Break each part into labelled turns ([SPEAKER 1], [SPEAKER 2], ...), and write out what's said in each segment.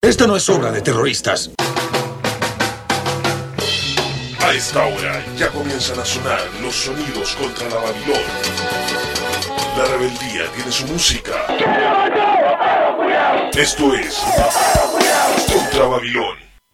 [SPEAKER 1] Esto no es obra de terroristas.
[SPEAKER 2] A esta hora ya comienzan a sonar los sonidos contra la Babilón. La rebeldía tiene su música. Esto es Contra Babilón.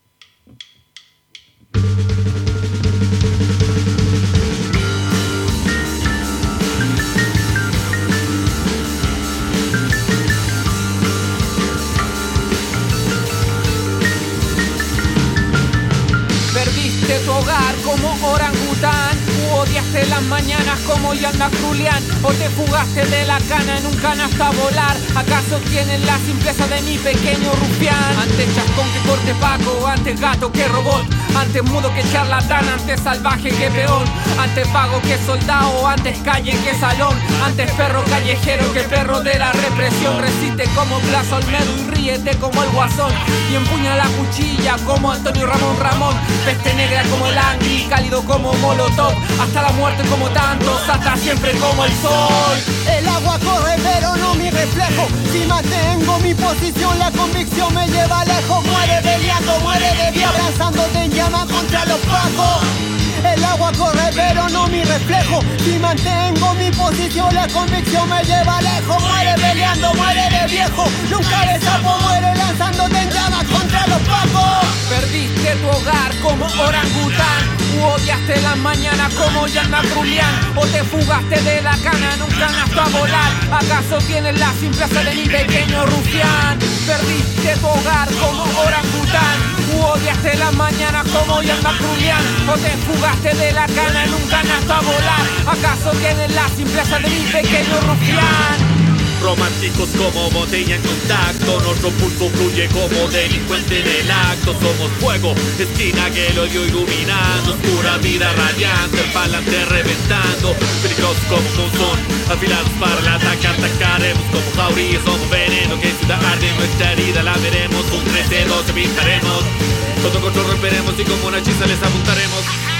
[SPEAKER 3] Perdiste tu hogar como orangután, odiaste las mañanas como Yanda Julián, o te fugaste de la cana en un canasta a volar. ¿Acaso tienes la simpleza de mi pequeño rufián? Antes chascón que corte paco, antes gato que robot, antes mudo que charlatán, antes salvaje que peón, antes vago que soldado, antes calle que salón, antes perro callejero que perro de la represión. Resiste como Blas Olmedo y ríete como el Guasón, y empuña la cuchilla como Antonio Ramón, peste negra como el Angry, cálido como Molotov, hasta la muerte como tantos, hasta siempre como el sol.
[SPEAKER 4] El agua corre pero no mi reflejo, si mantengo mi posición la convicción me lleva lejos. Muere peleando, muere de día abrazándote en llama contra los pacos. El agua corre pero no mi reflejo, si mantengo mi posición la convicción me lleva lejos. Muere peleando, muere de viejo, nunca de sapo, muere lanzándote en llamas contra los pacos.
[SPEAKER 3] Perdiste tu hogar como orangután, odiaste las mañanas como Yanda Julián, o te fugaste de la cana en un canasto a volar. ¿Acaso tienes la simpleza de mi pequeño rufián? Perdiste tu hogar como orangután, odiaste las mañanas como Yanda Julián, o te fugaste de la cana en un canasto a volar. ¿Acaso tienes la simpleza de mi pequeño rufián?
[SPEAKER 5] Románticos como botella en contacto, nuestro pulso fluye como delincuente en el acto. Somos fuego, esquina que el odio iluminando, oscura vida radiante, el palante reventando. Peligrosos como monzón, afilados para el ataque, atacaremos como jaurías, somos veneno que ciudad arde, nuestra herida la veremos. Un 13-12 pintaremos, todo control romperemos y como una hechiza les apuntaremos.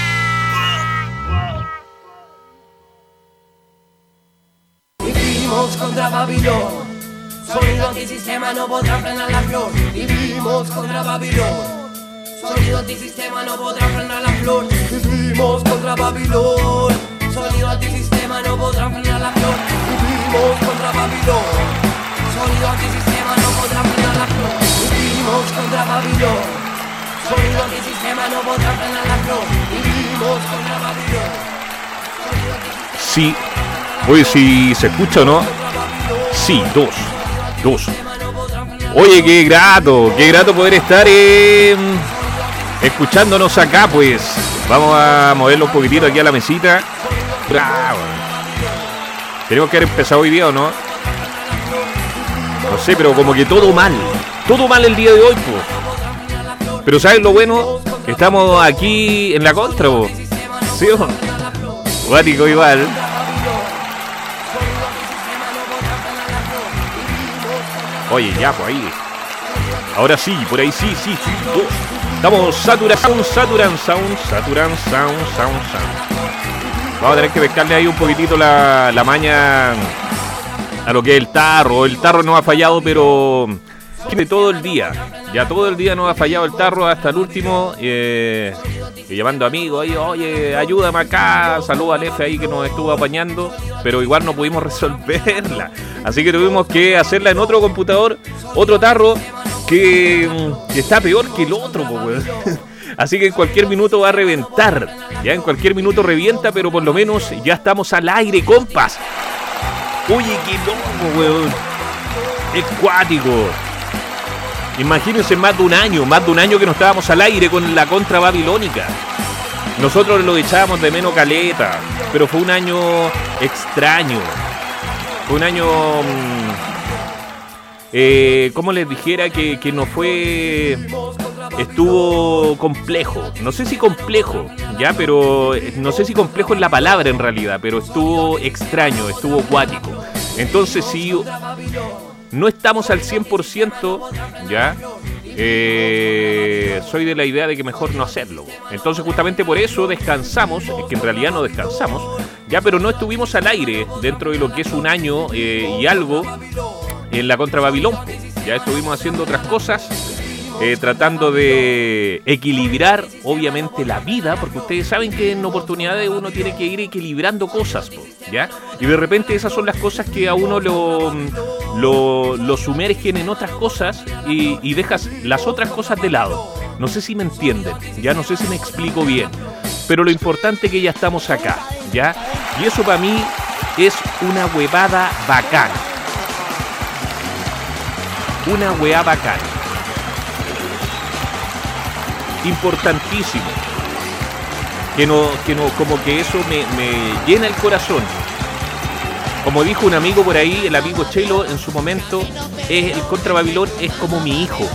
[SPEAKER 6] Vivimos contra Babilón, sonido antisistema no podrá frenar la flor. Vivimos contra Babilón, sonido antisistema no podrá frenar la flor. Vivimos contra Babilón, sonido antisistema no podrá frenar la flor. Vivimos contra Babilón, sonido antisistema no podrá frenar la flor. Vivimos contra Babilón, sonido antisistema no podrá frenar la flor. Vivimos contra Babilón, sonido antisistema.
[SPEAKER 7] Sí. Oye, si se escucha o no. Sí, dos. Oye, qué grato poder estar escuchándonos acá, pues. Vamos a moverlo un poquitito aquí a la mesita. Bravo. Tenemos que haber empezado hoy día, ¿o no? No sé, pero como que todo mal el día de hoy, pues. Pero ¿sabes lo bueno? Estamos aquí en la contra, pues. ¿Sí o no? Guático igual. Oye, ya, pues ahí. Ahora sí, por ahí sí. Estamos Saturan Sound. Vamos a tener que pescarle ahí un poquitito la maña a lo que es el tarro. El tarro no ha fallado, pero de todo el día. Ya todo el día nos ha fallado el tarro hasta el último. Y llamando amigos ahí, oye, ayúdame acá. Saluda al F ahí que nos estuvo apañando. Pero igual no pudimos resolverla. Así que tuvimos que hacerla en otro computador, otro tarro que está peor que el otro, pues. Así que en cualquier minuto va a reventar. Ya en cualquier minuto revienta, pero por lo menos ya estamos al aire, compas. Oye, qué loco, weón. Es cuático. Imagínense más de un año que no estábamos al aire con la contra babilónica. Nosotros lo echábamos de menos caleta, pero fue un año extraño. Fue un año, como les dijera, que no fue, estuvo complejo. No sé si complejo, ya, pero no sé si complejo es la palabra en realidad, pero estuvo extraño, estuvo cuático. Entonces si no estamos al 100%, ya, soy de la idea de que mejor no hacerlo. Entonces justamente por eso descansamos, es que en realidad no descansamos, ya, pero no estuvimos al aire dentro de lo que es un año y algo en la contra Babilón. Ya estuvimos haciendo otras cosas tratando de equilibrar, obviamente, la vida, porque ustedes saben que en oportunidades uno tiene que ir equilibrando cosas, ¿ya? Y de repente esas son las cosas que a uno lo sumergen en otras cosas y dejas las otras cosas de lado. No sé si me entienden, ya no sé si me explico bien, pero lo importante es que ya estamos acá, ¿ya? Y eso para mí es una huevada bacán. Una hueá bacán. Importantísimo. Que no, como que eso me llena el corazón. Como dijo un amigo por ahí, el amigo Chelo en su momento, el Contra Babilón es como mi hijo.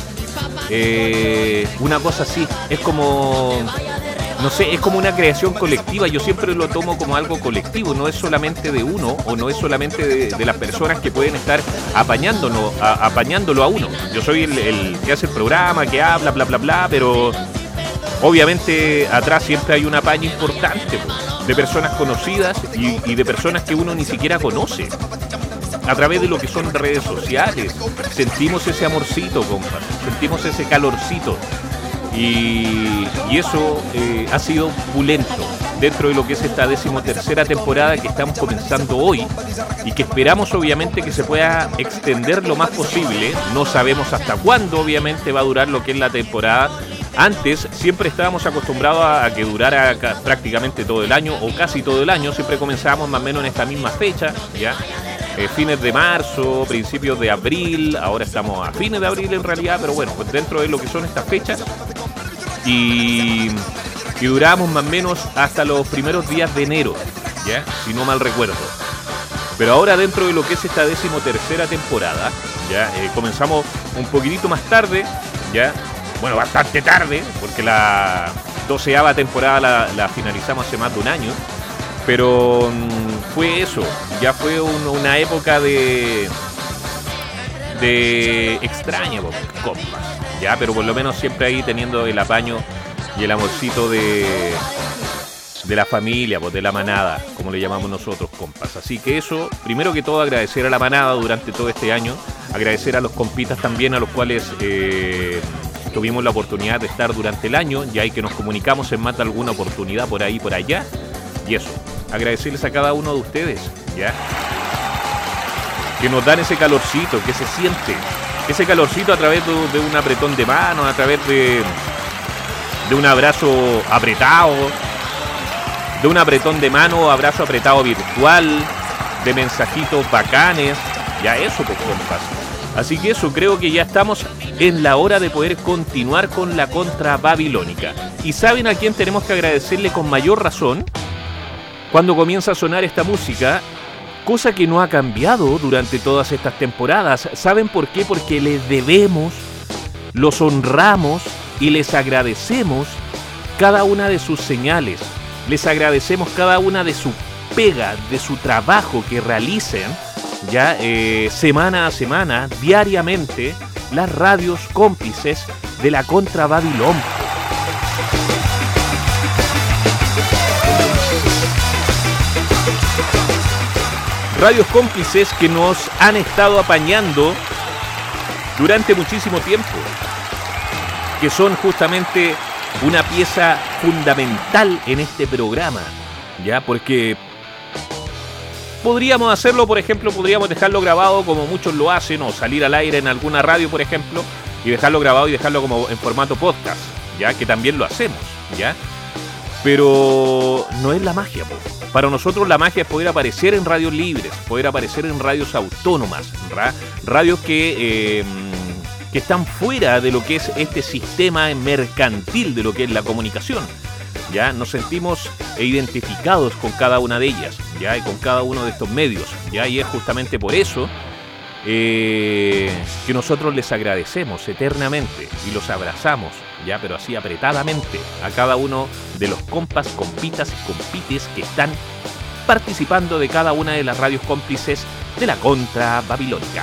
[SPEAKER 7] Una cosa así, es como, no sé, es como una creación colectiva. Yo siempre lo tomo como algo colectivo, no es solamente de uno o no es solamente de las personas que pueden estar apañándolo a uno. Yo soy el que hace el programa, que habla, bla, bla, bla, pero obviamente atrás siempre hay un apaño importante, pues, de personas conocidas y de personas que uno ni siquiera conoce. A través de lo que son redes sociales, sentimos ese amorcito, compa, sentimos ese calorcito. Y eso ha sido pulento dentro de lo que es esta 13ª temporada que estamos comenzando hoy y que esperamos obviamente que se pueda extender lo más posible. No sabemos hasta cuándo obviamente va a durar lo que es la temporada. Antes siempre estábamos acostumbrados a que durara prácticamente todo el año o casi todo el año. Siempre comenzábamos más o menos en esta misma fecha, ¿ya? Fines de marzo, principios de abril. Ahora estamos a fines de abril en realidad, pero bueno, pues dentro de lo que son estas fechas. Y duramos más o menos hasta los primeros días de enero, ¿ya? Si no mal recuerdo. Pero ahora dentro de lo que es esta 13ª temporada, ¿ya? Comenzamos un poquitito más tarde, ¿ya? Bueno, bastante tarde, porque la 12ª temporada la finalizamos hace más de un año. Pero fue eso, ya fue una época de extraña, compas, ya, pero por lo menos siempre ahí teniendo el apaño y el amorcito de la familia, pues, de la manada, como le llamamos nosotros, compas. Así que eso, primero que todo, agradecer a la manada durante todo este año, agradecer a los compitas también, a los cuales tuvimos la oportunidad de estar durante el año, ya hay que nos comunicamos en más de alguna oportunidad por ahí, por allá, y eso, agradecerles a cada uno de ustedes, ¿ya? Que nos dan ese calorcito, que se siente, ese calorcito a través de un apretón de manos, a través de un abrazo apretado, de un apretón de mano, abrazo apretado virtual, de mensajitos bacanes, ya eso, pues, compas. Así que eso, creo que ya estamos en la hora de poder continuar con la Contra Babilónica. ¿Y saben a quién tenemos que agradecerle con mayor razón? Cuando comienza a sonar esta música, cosa que no ha cambiado durante todas estas temporadas. ¿Saben por qué? Porque les debemos, los honramos y les agradecemos cada una de sus señales. Les agradecemos cada una de su pega, de su trabajo que realicen, ya semana a semana, diariamente, las radios cómplices de la Contra Babilón. Radios cómplices que nos han estado apañando durante muchísimo tiempo, que son justamente una pieza fundamental en este programa, ya, porque podríamos hacerlo, por ejemplo, podríamos dejarlo grabado como muchos lo hacen, o salir al aire en alguna radio, por ejemplo, y dejarlo grabado y dejarlo como en formato podcast, ya, que también lo hacemos, ya, pero no es la magia, po. Para nosotros la magia es poder aparecer en radios libres, poder aparecer en radios autónomas, radios que están fuera de lo que es este sistema mercantil de lo que es la comunicación. Ya nos sentimos identificados con cada una de ellas, ya, y con cada uno de estos medios, ya, y es justamente por eso que nosotros les agradecemos eternamente y los abrazamos, ya, pero así apretadamente, a cada uno de los compas, compitas y compites que están participando de cada una de las radios cómplices de la Contra Babilónica.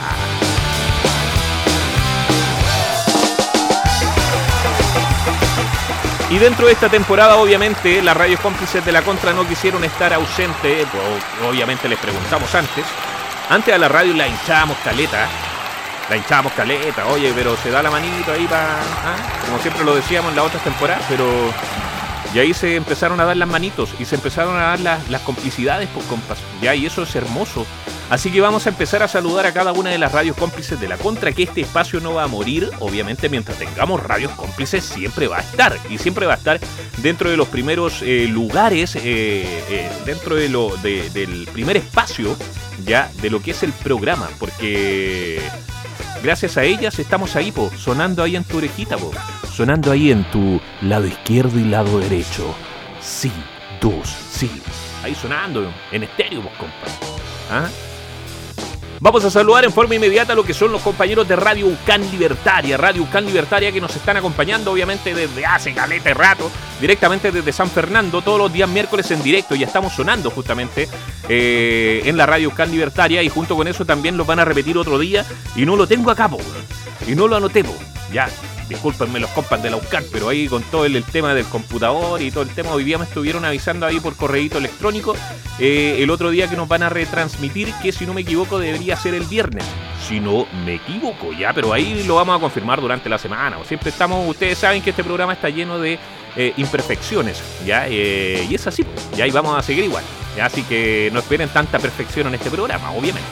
[SPEAKER 7] Y dentro de esta temporada, obviamente, las radios cómplices de la Contra no quisieron estar ausentes, obviamente les preguntamos antes a la radio la hinchábamos caleta, La hinchábamos caleta, oye, pero se da la manito ahí para... como siempre lo decíamos en las otras temporadas, pero... Y ahí se empezaron a dar las manitos y se empezaron a dar las complicidades, pues, compas. Ya, y eso es hermoso. Así que vamos a empezar a saludar a cada una de las radios cómplices de la Contra, que este espacio no va a morir. Obviamente, mientras tengamos radios cómplices, siempre va a estar. Y siempre va a estar dentro de los primeros lugares, dentro de del primer espacio, ya, de lo que es el programa. Porque gracias a ellas estamos ahí, po, sonando ahí en tu orejita, po. Sonando ahí en tu lado izquierdo y lado derecho. Sí, dos, sí. Ahí sonando en estéreo, pues, compa. Vamos a saludar en forma inmediata a lo que son los compañeros de Radio UCAN Libertaria. Radio UCAN Libertaria, que nos están acompañando obviamente desde hace caleta de rato, directamente desde San Fernando, todos los días miércoles en directo. Ya estamos sonando justamente en la Radio UCAN Libertaria, y junto con eso también los van a repetir otro día. Y no lo tengo acá, po, y no lo anoté, po. Ya, discúlpenme los compas de la UCAN, pero ahí con todo el tema del computador y todo el tema, hoy día me estuvieron avisando ahí por correíto electrónico el otro día que nos van a retransmitir, que si no me equivoco debería ser el viernes. Si no me equivoco, ya, pero ahí lo vamos a confirmar durante la semana. Siempre estamos, ustedes saben que este programa está lleno de imperfecciones, ya, y es así, ya, y vamos a seguir igual, ya, así que no esperen tanta perfección en este programa, obviamente.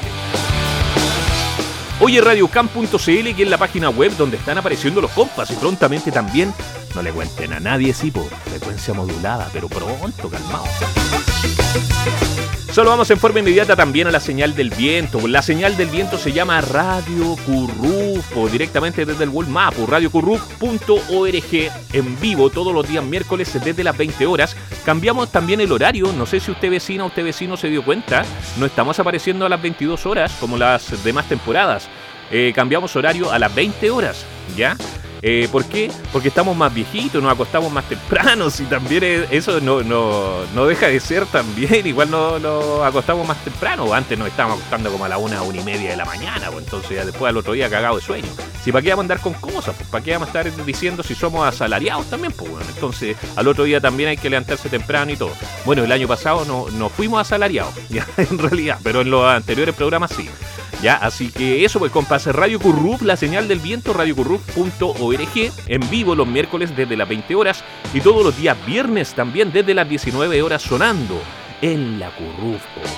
[SPEAKER 7] Hoy es radiocam.cl, que es la página web donde están apareciendo los compas, y prontamente también, no le cuenten a nadie, sí, por frecuencia modulada, pero pronto, calmado. Solo vamos en forma inmediata también a la señal del viento. La señal del viento se llama Radio Currufo, directamente desde el World Map, radiocurruf.org, en vivo todos los días miércoles desde las 20 horas. Cambiamos también el horario, no sé si usted vecina o usted vecino se dio cuenta, no estamos apareciendo a las 22 horas como las demás temporadas. Cambiamos horario a las 20 horas, ¿ya? ¿Por qué? Porque estamos más viejitos, nos acostamos más temprano, y también eso no deja de ser también, igual nos acostamos más temprano. Antes nos estábamos acostando como a la 1:30 de la mañana, pues entonces ya después al otro día cagado de sueño. Si para qué vamos a andar con cosas, pues para qué vamos a estar diciendo si somos asalariados también, pues bueno, entonces al otro día también hay que levantarse temprano y todo. Bueno, el año pasado no fuimos asalariados, ya, en realidad, pero en los anteriores programas sí. Ya, así que eso, pues, compas, Radio Curruf, la señal del viento, radiocurruf.org, en vivo los miércoles desde las 20 horas y todos los días viernes también desde las 19 horas sonando en la Curruf.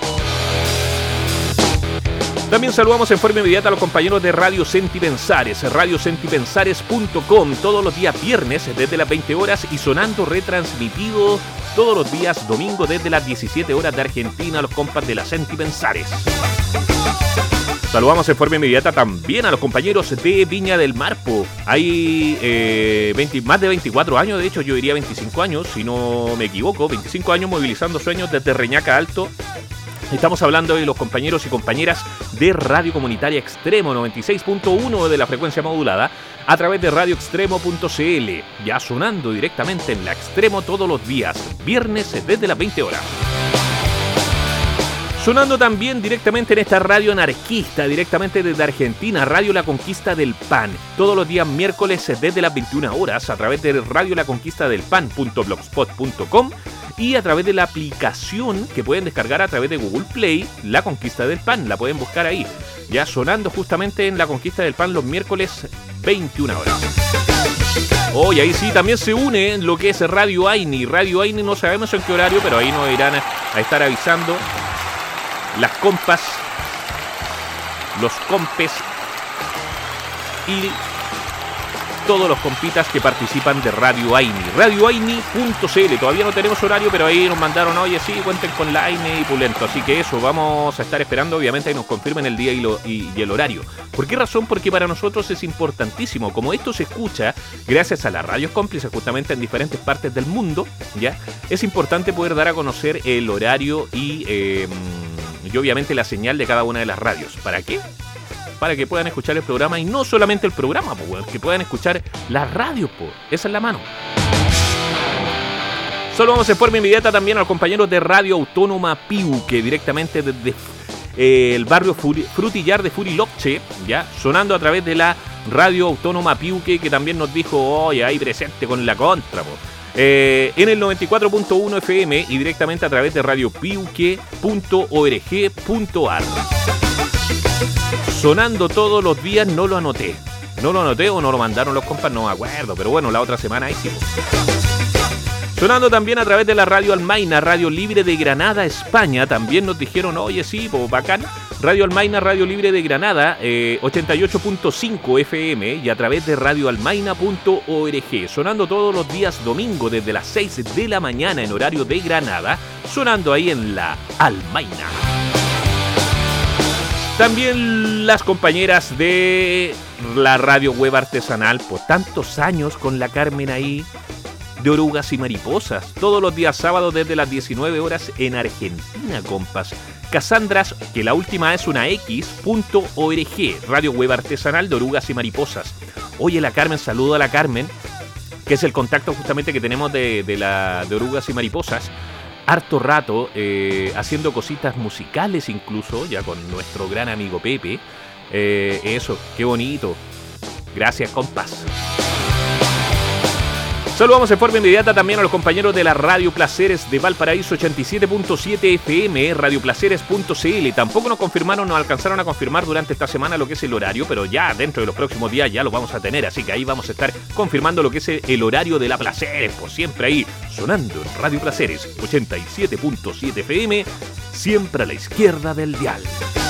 [SPEAKER 7] También saludamos en forma inmediata a los compañeros de Radio Sentipensares, radiosentipensares.com, todos los días viernes desde las 20 horas y sonando retransmitido todos los días domingo desde las 17 horas de Argentina, a los compas de la Sentipensares. Saludamos en forma inmediata también a los compañeros de Viña del Mar. Hay más de 24 años, de hecho yo diría 25 años, si no me equivoco, 25 años movilizando sueños desde Reñaca Alto. Estamos hablando de los compañeros y compañeras de Radio Comunitaria Extremo 96.1 de la frecuencia modulada a través de radioextremo.cl, ya sonando directamente en la Extremo todos los días, viernes desde las 20 horas. Sonando también directamente en esta radio anarquista, directamente desde Argentina, Radio La Conquista del Pan, todos los días miércoles desde las 21 horas a través de radiolaconquistadelpan.blogspot.com y a través de la aplicación que pueden descargar a través de Google Play, La Conquista del Pan, la pueden buscar ahí, ya sonando justamente en La Conquista del Pan los miércoles 21 horas. Y ahí sí, también se une lo que es Radio Aini. Radio Aini no sabemos en qué horario, pero ahí nos irán a estar avisando las compas, los compes y todos los compitas que participan de Radio Aini. RadioAini.cl. Todavía no tenemos horario, pero ahí nos mandaron, oye, sí, cuenten con la Aini y Pulento. Así que eso, vamos a estar esperando, obviamente, que nos confirmen el día y el horario. ¿Por qué razón? Porque para nosotros es importantísimo. Como esto se escucha gracias a las radios cómplices justamente en diferentes partes del mundo, ¿ya? Es importante poder dar a conocer el horario y obviamente la señal de cada una de las radios. ¿Para qué? Para que puedan escuchar el programa, y no solamente el programa, que puedan escuchar las radios, esa es la mano. Solo vamos en forma inmediata también a los compañeros de Radio Autónoma Piuque, directamente desde el barrio Frutillar de Furiloche, ya sonando a través de la Radio Autónoma Piuque, que también nos dijo, oye, ahí presente con la contra, en el 94.1 FM y directamente a través de radiopiuque.org.ar. Sonando todos los días, no lo anoté. No lo anoté o no lo mandaron los compas, no me acuerdo. Pero bueno, la otra semana ahí sí. Sonando también a través de la Radio Almaina, Radio Libre de Granada, España. También nos dijeron, oye, sí, pues bacán. Radio Almaina, Radio Libre de Granada, 88.5 FM y a través de radioalmaina.org. Sonando todos los días domingo desde las 6 de la mañana en horario de Granada. Sonando ahí en la Almaina. También las compañeras de la radio web artesanal, por tantos años con la Carmen ahí, de Orugas y Mariposas, todos los días sábados desde las 19 horas en Argentina, compas. Casandras, que la última es una X.org, radio web artesanal de Orugas y Mariposas. Oye, la Carmen, saludo a la Carmen, que es el contacto justamente que tenemos de Orugas y Mariposas. Harto rato haciendo cositas musicales incluso, ya con nuestro gran amigo Pepe. Eso, qué bonito. Gracias, compas. Saludamos en forma inmediata también a los compañeros de la Radio Placeres de Valparaíso 87.7 FM, radioplaceres.cl. Tampoco nos alcanzaron a confirmar durante esta semana lo que es el horario, pero ya dentro de los próximos días ya lo vamos a tener, así que ahí vamos a estar confirmando lo que es el horario de la Placeres, pues siempre ahí sonando en Radio Placeres 87.7 FM, siempre a la izquierda del dial.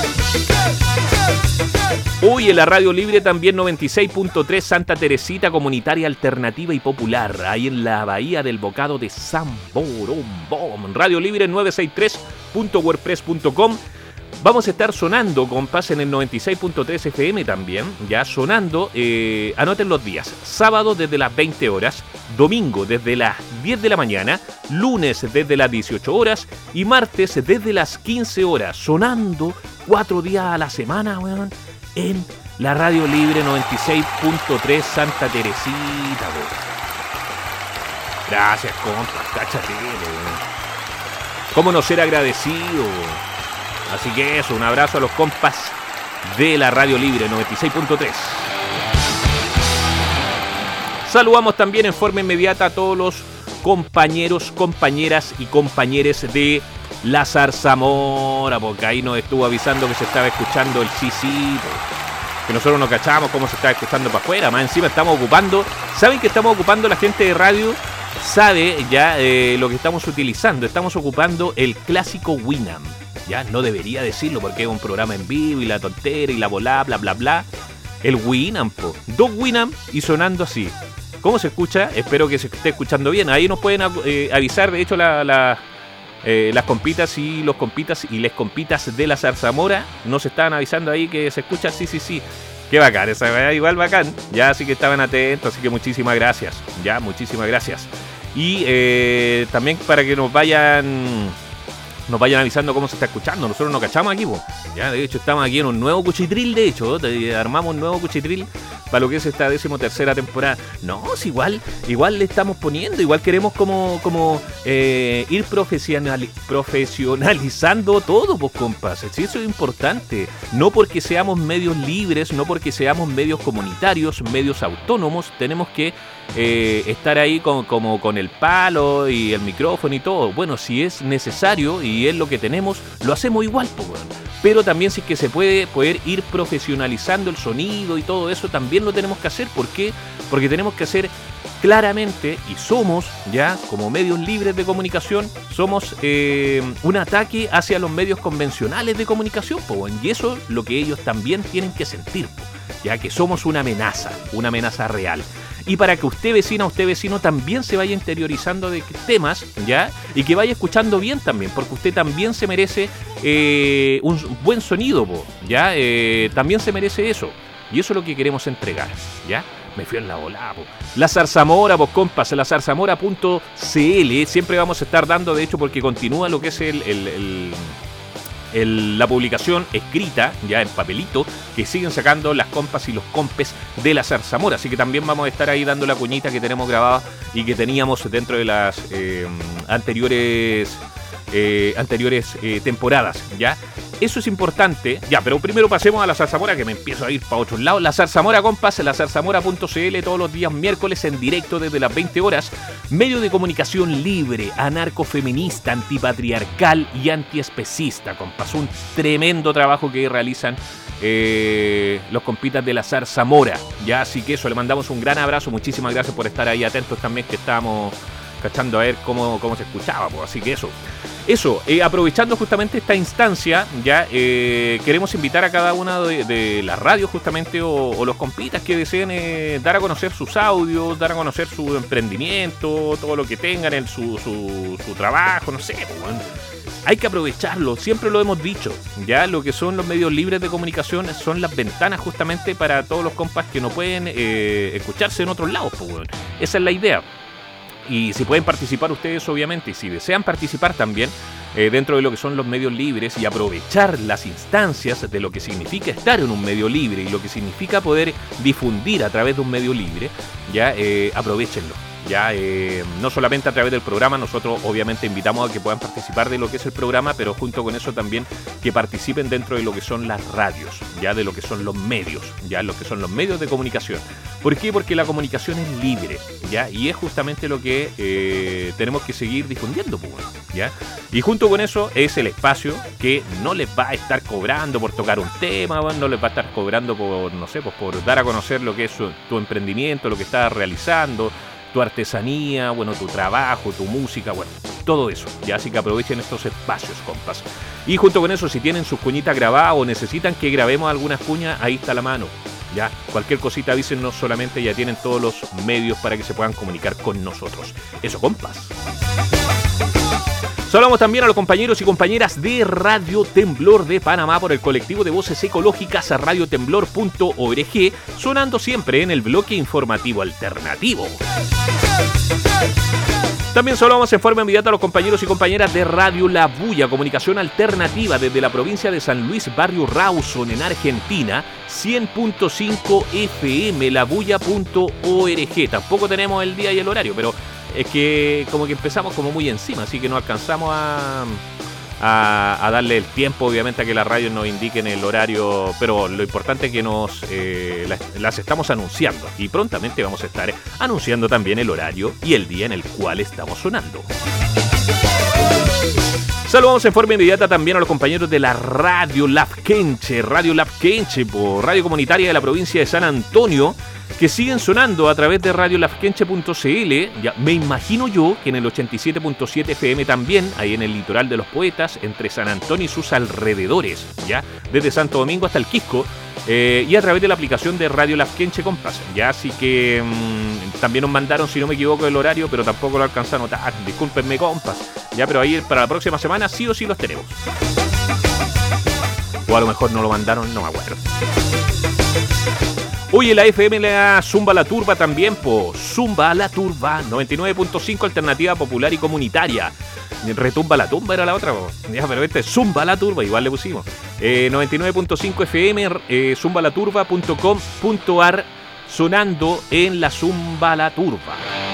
[SPEAKER 7] Hoy en la Radio Libre también 96.3 Santa Teresita, comunitaria, alternativa y popular, ahí en la Bahía del Bocado de San Borondón. Radio Libre 963.wordpress.com. Vamos a estar sonando, compas, en el 96.3 FM también, ya sonando, anoten los días, sábado desde las 20 horas, domingo desde las 10 de la mañana, lunes desde las 18 horas y martes desde las 15 horas, sonando 4 días a la semana, weón, en la Radio Libre 96.3 Santa Teresita, weón. Gracias, compas, cáchate, weón. ¿Cómo no ser agradecido, weón? Así que eso, un abrazo a los compas de la Radio Libre 96.3. Saludamos también en forma inmediata a todos los compañeros, compañeras y compañeres de la Zarzamora, porque ahí nos estuvo avisando que se estaba escuchando el sí, que nosotros no cachábamos cómo se estaba escuchando para afuera. Más encima estamos ocupando, ¿saben que estamos ocupando la gente de radio? Sabe ya lo que estamos utilizando, estamos ocupando el clásico Winamp. Ya no debería decirlo porque es un programa en vivo y la tontera y la volá, bla, bla, bla. El Winamp, po. 2 Winamp y sonando así. ¿Cómo se escucha? Espero que se esté escuchando bien. Ahí nos pueden avisar, de hecho, las compitas y los compitas y les compitas de la Zarzamora nos estaban avisando ahí que se escucha sí. Qué bacán, esa igual bacán. Ya, así que estaban atentos, así que muchísimas gracias. Ya, muchísimas gracias. Y también para que nos vayan avisando cómo se está escuchando. Nosotros nos cachamos aquí, po. Ya, de hecho, estamos aquí en un nuevo cuchitril, de hecho. Armamos un nuevo cuchitril para lo que es esta 13ª temporada. No, es igual le estamos poniendo, igual queremos como ir profesionalizando todo, pues, compas. Sí, eso es importante. No porque seamos medios libres, no porque seamos medios comunitarios, medios autónomos, tenemos que estar ahí como con el palo y el micrófono y todo. Bueno, si es necesario y es lo que tenemos, lo hacemos igual, pues, bueno. Pero también si es que se puede poder ir profesionalizando el sonido y todo eso, también lo tenemos que hacer. ¿Por qué? Porque tenemos que hacer claramente, y somos ya como medios libres de comunicación, somos un ataque hacia los medios convencionales de comunicación, po, y eso es lo que ellos también tienen que sentir, po, ya que somos una amenaza real. Y para que usted vecino también se vaya interiorizando de temas, ¿ya? Y que vaya escuchando bien también, porque usted también se merece un buen sonido, po, ¿ya? También se merece eso. Y eso es lo que queremos entregar, ¿ya? Me fui en la bola, po. La Zarzamora, pues, compas, la zarzamora.cl. Siempre vamos a estar dando, de hecho, porque continúa lo que es la publicación escrita, ya en papelito, que siguen sacando las compas y los compes de la Zarzamora. Así que también vamos a estar ahí dando la cuñita que tenemos grabada y que teníamos dentro de las anteriores temporadas, ¿ya? eso es importante. Ya, pero primero pasemos a la zarzamora, que me empiezo a ir para otros lados. La zarzamora, compas, la zarzamora.cl, todos los días miércoles en directo desde las 20 horas. Medio de comunicación libre, anarcofeminista, antipatriarcal y antiespecista, compas. Un tremendo trabajo que realizan los compitas de la zarzamora. Ya, así que eso, le mandamos un gran abrazo. Muchísimas gracias por estar ahí atentos también, que estábamos cachando a ver cómo se escuchaba, pues. Así que eso, aprovechando justamente esta instancia, ya queremos invitar a cada una de las radios justamente o los compitas que deseen dar a conocer sus audios, dar a conocer su emprendimiento, todo lo que tengan, su trabajo, no sé, pues, bueno. Hay que aprovecharlo, siempre lo hemos dicho, ya lo que son los medios libres de comunicación son las ventanas justamente para todos los compas que no pueden escucharse en otros lados, pues, bueno. Esa es la idea. Y si pueden participar ustedes, obviamente, y si desean participar también dentro de lo que son los medios libres y aprovechar las instancias de lo que significa estar en un medio libre y lo que significa poder difundir a través de un medio libre, ya aprovechenlo. Ya no solamente a través del programa, nosotros obviamente invitamos a que puedan participar de lo que es el programa, pero junto con eso también que participen dentro de lo que son las radios, ya de lo que son los medios, ya lo que son los medios de comunicación. ¿Por qué? Porque la comunicación es libre, ya, y es justamente lo que tenemos que seguir difundiendo, pues, ya. Y junto con eso es el espacio que no les va a estar cobrando por tocar un tema, no les va a estar cobrando por, no sé, pues por dar a conocer lo que es tu emprendimiento, lo que estás realizando, tu artesanía, bueno, tu trabajo, tu música, bueno, todo eso. Ya, así que aprovechen estos espacios, compas. Y junto con eso, si tienen sus cuñitas grabadas o necesitan que grabemos algunas cuñas, ahí está la mano. Ya, cualquier cosita avísennos solamente, ya tienen todos los medios para que se puedan comunicar con nosotros. Eso, compas. Saludamos también a los compañeros y compañeras de Radio Temblor de Panamá por el colectivo de voces ecológicas a radiotemblor.org, sonando siempre en el bloque informativo alternativo. También saludamos en forma inmediata a los compañeros y compañeras de Radio La Bulla, comunicación alternativa desde la provincia de San Luis, barrio Rawson, en Argentina, 100.5 FM, labulla.org. Tampoco tenemos el día y el horario, pero es que como que empezamos como muy encima, así que no alcanzamos a darle el tiempo, obviamente, a que las radios nos indiquen el horario, pero lo importante es que las estamos anunciando y prontamente vamos a estar anunciando también el horario y el día en el cual estamos sonando. Saludamos en forma inmediata también a los compañeros de la Radio Lafkenche, Radio comunitaria de la provincia de San Antonio, que siguen sonando a través de radiolafkenche.cl. Ya me imagino yo que en el 87.7 FM también, ahí en el litoral de los poetas, entre San Antonio y sus alrededores, ya desde Santo Domingo hasta el Quisco, y a través de la aplicación de Radio Lafkenche, compas. Ya, así que también nos mandaron, si no me equivoco, el horario, pero tampoco lo alcanzé a anotar. Discúlpenme, compas. Ya, pero ahí para la próxima semana sí o sí los tenemos. O a lo mejor no lo mandaron, no me acuerdo. Oye, la FM la Zumba la Turba también, Zumba la Turba, 99.5 alternativa popular y comunitaria. Retumba la tumba era la otra, ya, pero Zumba la Turba, igual le pusimos. 99.5 FM, zumbalaturba.com.ar, sonando en la Zumba la Turba.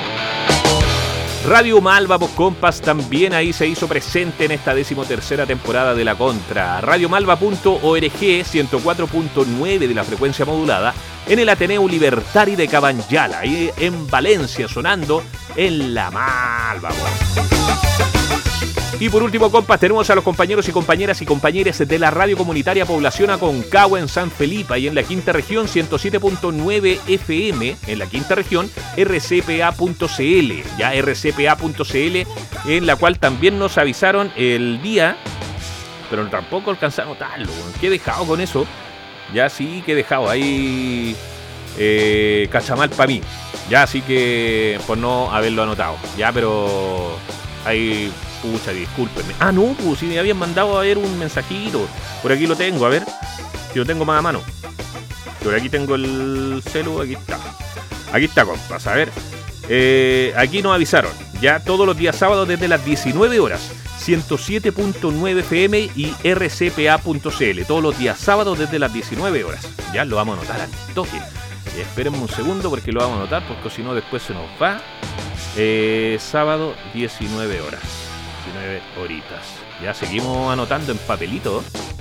[SPEAKER 7] Radio Malva, compas, también ahí se hizo presente en esta 13ª temporada de La Contra. Radiomalva.org, 104.9 de la frecuencia modulada, en el Ateneo Libertari de Cabanyala, ahí en Valencia, sonando en La Malva. Y por último, compas, tenemos a los compañeros y compañeras de la radio comunitaria Población Aconcagua en San Felipe y en la quinta región, 107.9 FM en la quinta región, rcpa.cl, ya rcpa.cl, en la cual también nos avisaron el día, pero tampoco alcanzé a notarlo. ¿Qué he dejado con eso? Ya sí que he dejado ahí cachamal para mí, ya, así que por no haberlo anotado, ya, pero ahí... Pucha, discúlpenme. Ah, no, pues si me habían mandado a ver un mensajito. Por aquí lo tengo, a ver. Si lo tengo más a mano. Por aquí tengo el celu, aquí está. Aquí está, compas, a ver. Aquí nos avisaron. Ya todos los días sábados desde las 19 horas. 107.9 FM y rcpa.cl. Todos los días sábados desde las 19 horas. Ya lo vamos a anotar al toque. Espérenme un segundo porque lo vamos a anotar, porque si no después se nos va. Sábado 19 horas. 19 horitas. Ya seguimos anotando en papelito.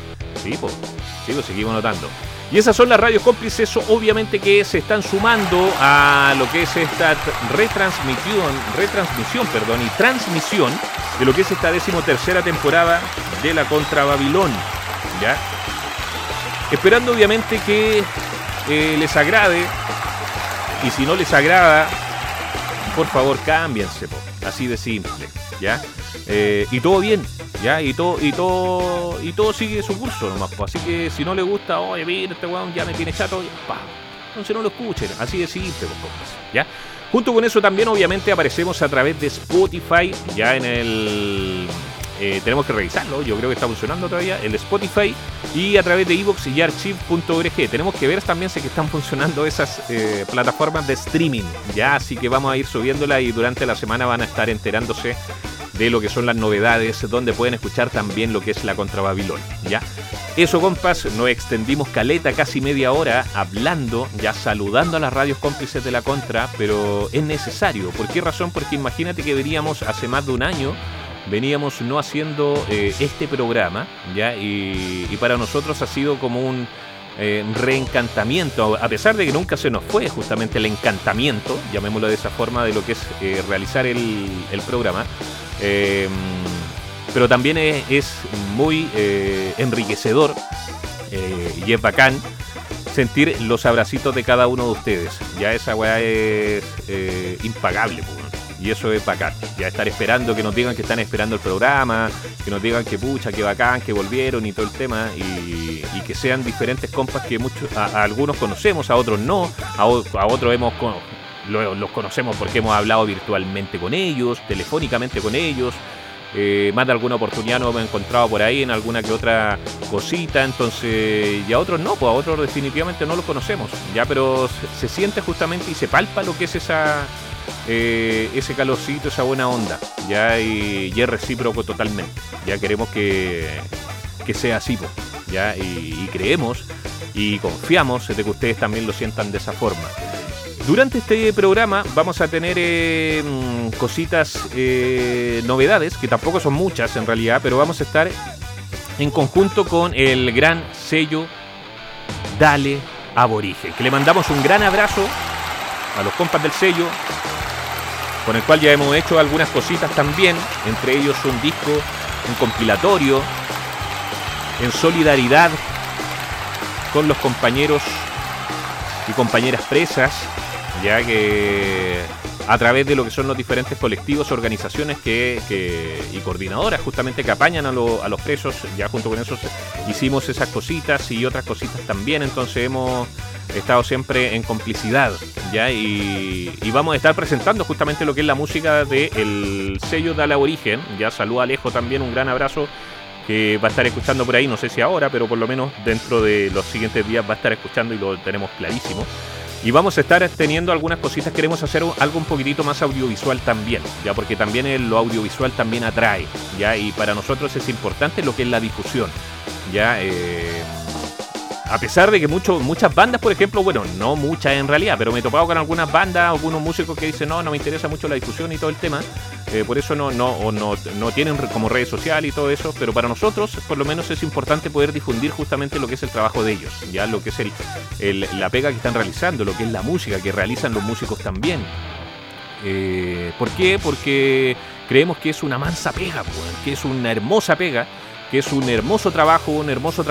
[SPEAKER 7] Sí, pues seguimos notando. Y esas son las radios cómplices, obviamente, que se están sumando a lo que es esta retransmisión y transmisión de lo que es esta 13ª temporada de la Contra Babilón, ¿ya? Esperando obviamente que les agrade, y si no les agrada, por favor cámbiense, así de simple, ¿ya? Y todo bien, ¿ya? Y todo sigue su curso nomás, así que si no le gusta, oye, mira, este weón ya me tiene chato, entonces no lo escuchen, así de simple, ¿ya? Junto con eso también obviamente aparecemos a través de Spotify, ya en el... tenemos que revisarlo, yo creo que está funcionando todavía, el Spotify, y a través de iVoox y archive.org. Tenemos que ver también si que están funcionando esas plataformas de streaming, ya, así que vamos a ir subiéndola y durante la semana van a estar enterándose de lo que son las novedades, donde pueden escuchar también lo que es la Contra Babilón, ¿ya? Eso, compas, nos extendimos caleta, casi media hora, hablando, ya saludando a las radios cómplices de la Contra, pero es necesario. ¿Por qué razón? Porque imagínate que veníamos hace más de un año, veníamos no haciendo este programa, ¿ya? Y para nosotros ha sido como un reencantamiento, a pesar de que nunca se nos fue justamente el encantamiento, llamémoslo de esa forma, de lo que es realizar el programa. Pero también es muy enriquecedor y es bacán sentir los abracitos de cada uno de ustedes. Ya esa weá es impagable, y eso es bacán. Ya estar esperando, que nos digan que están esperando el programa, que nos digan que pucha, que bacán, que volvieron y todo el tema, y que sean diferentes compas que a algunos conocemos, a otros no, a otros los conocemos porque hemos hablado virtualmente con ellos, telefónicamente con ellos, más de alguna oportunidad nos hemos encontrado por ahí en alguna que otra cosita, entonces, y a otros no, pues a otros definitivamente no los conocemos, ya, pero se siente justamente y se palpa lo que es ese calorcito, esa buena onda, ya, y es recíproco totalmente, ya queremos que sea así, pues, ya, y creemos y confiamos de que ustedes también lo sientan de esa forma. Durante este programa vamos a tener cositas, novedades, que tampoco son muchas en realidad, pero vamos a estar en conjunto con el gran sello Dale Aborigen, que le mandamos un gran abrazo a los compas del sello, con el cual ya hemos hecho algunas cositas también, entre ellos un disco, un compilatorio, en solidaridad con los compañeros y compañeras presas, ya que a través de lo que son los diferentes colectivos, organizaciones y coordinadoras justamente que apañan a los presos, ya junto con eso hicimos esas cositas y otras cositas también, entonces hemos estado siempre en complicidad, ya, y vamos a estar presentando justamente lo que es la música del sello Dale Aborigen. Ya, saluda a Alejo también, un gran abrazo, que va a estar escuchando por ahí, no sé si ahora, pero por lo menos dentro de los siguientes días va a estar escuchando y lo tenemos clarísimo. Y vamos a estar teniendo algunas cositas, queremos hacer algo un poquitito más audiovisual también, ya, porque también lo audiovisual también atrae, ya, y para nosotros es importante lo que es la difusión, ya, a pesar de que muchas bandas, por ejemplo, bueno, no muchas en realidad, pero me he topado con algunas bandas, algunos músicos que dicen, no me interesa mucho la difusión y todo el tema, por eso no tienen como redes sociales y todo eso, pero para nosotros por lo menos es importante poder difundir justamente lo que es el trabajo de ellos, ya, lo que es la pega que están realizando, lo que es la música que realizan los músicos también. ¿Por qué? Porque creemos que es una mansa pega, que es una hermosa pega, que es un hermoso trabajo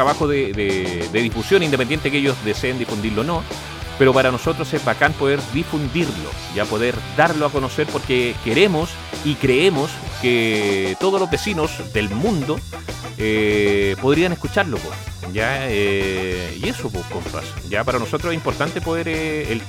[SPEAKER 7] de difusión, independiente que ellos deseen difundirlo o no, pero para nosotros es bacán poder difundirlo, ya, poder darlo a conocer, porque queremos y creemos que todos los vecinos del mundo podrían escucharlo, ya, y eso, pues, compas, ya, para nosotros es importante poder el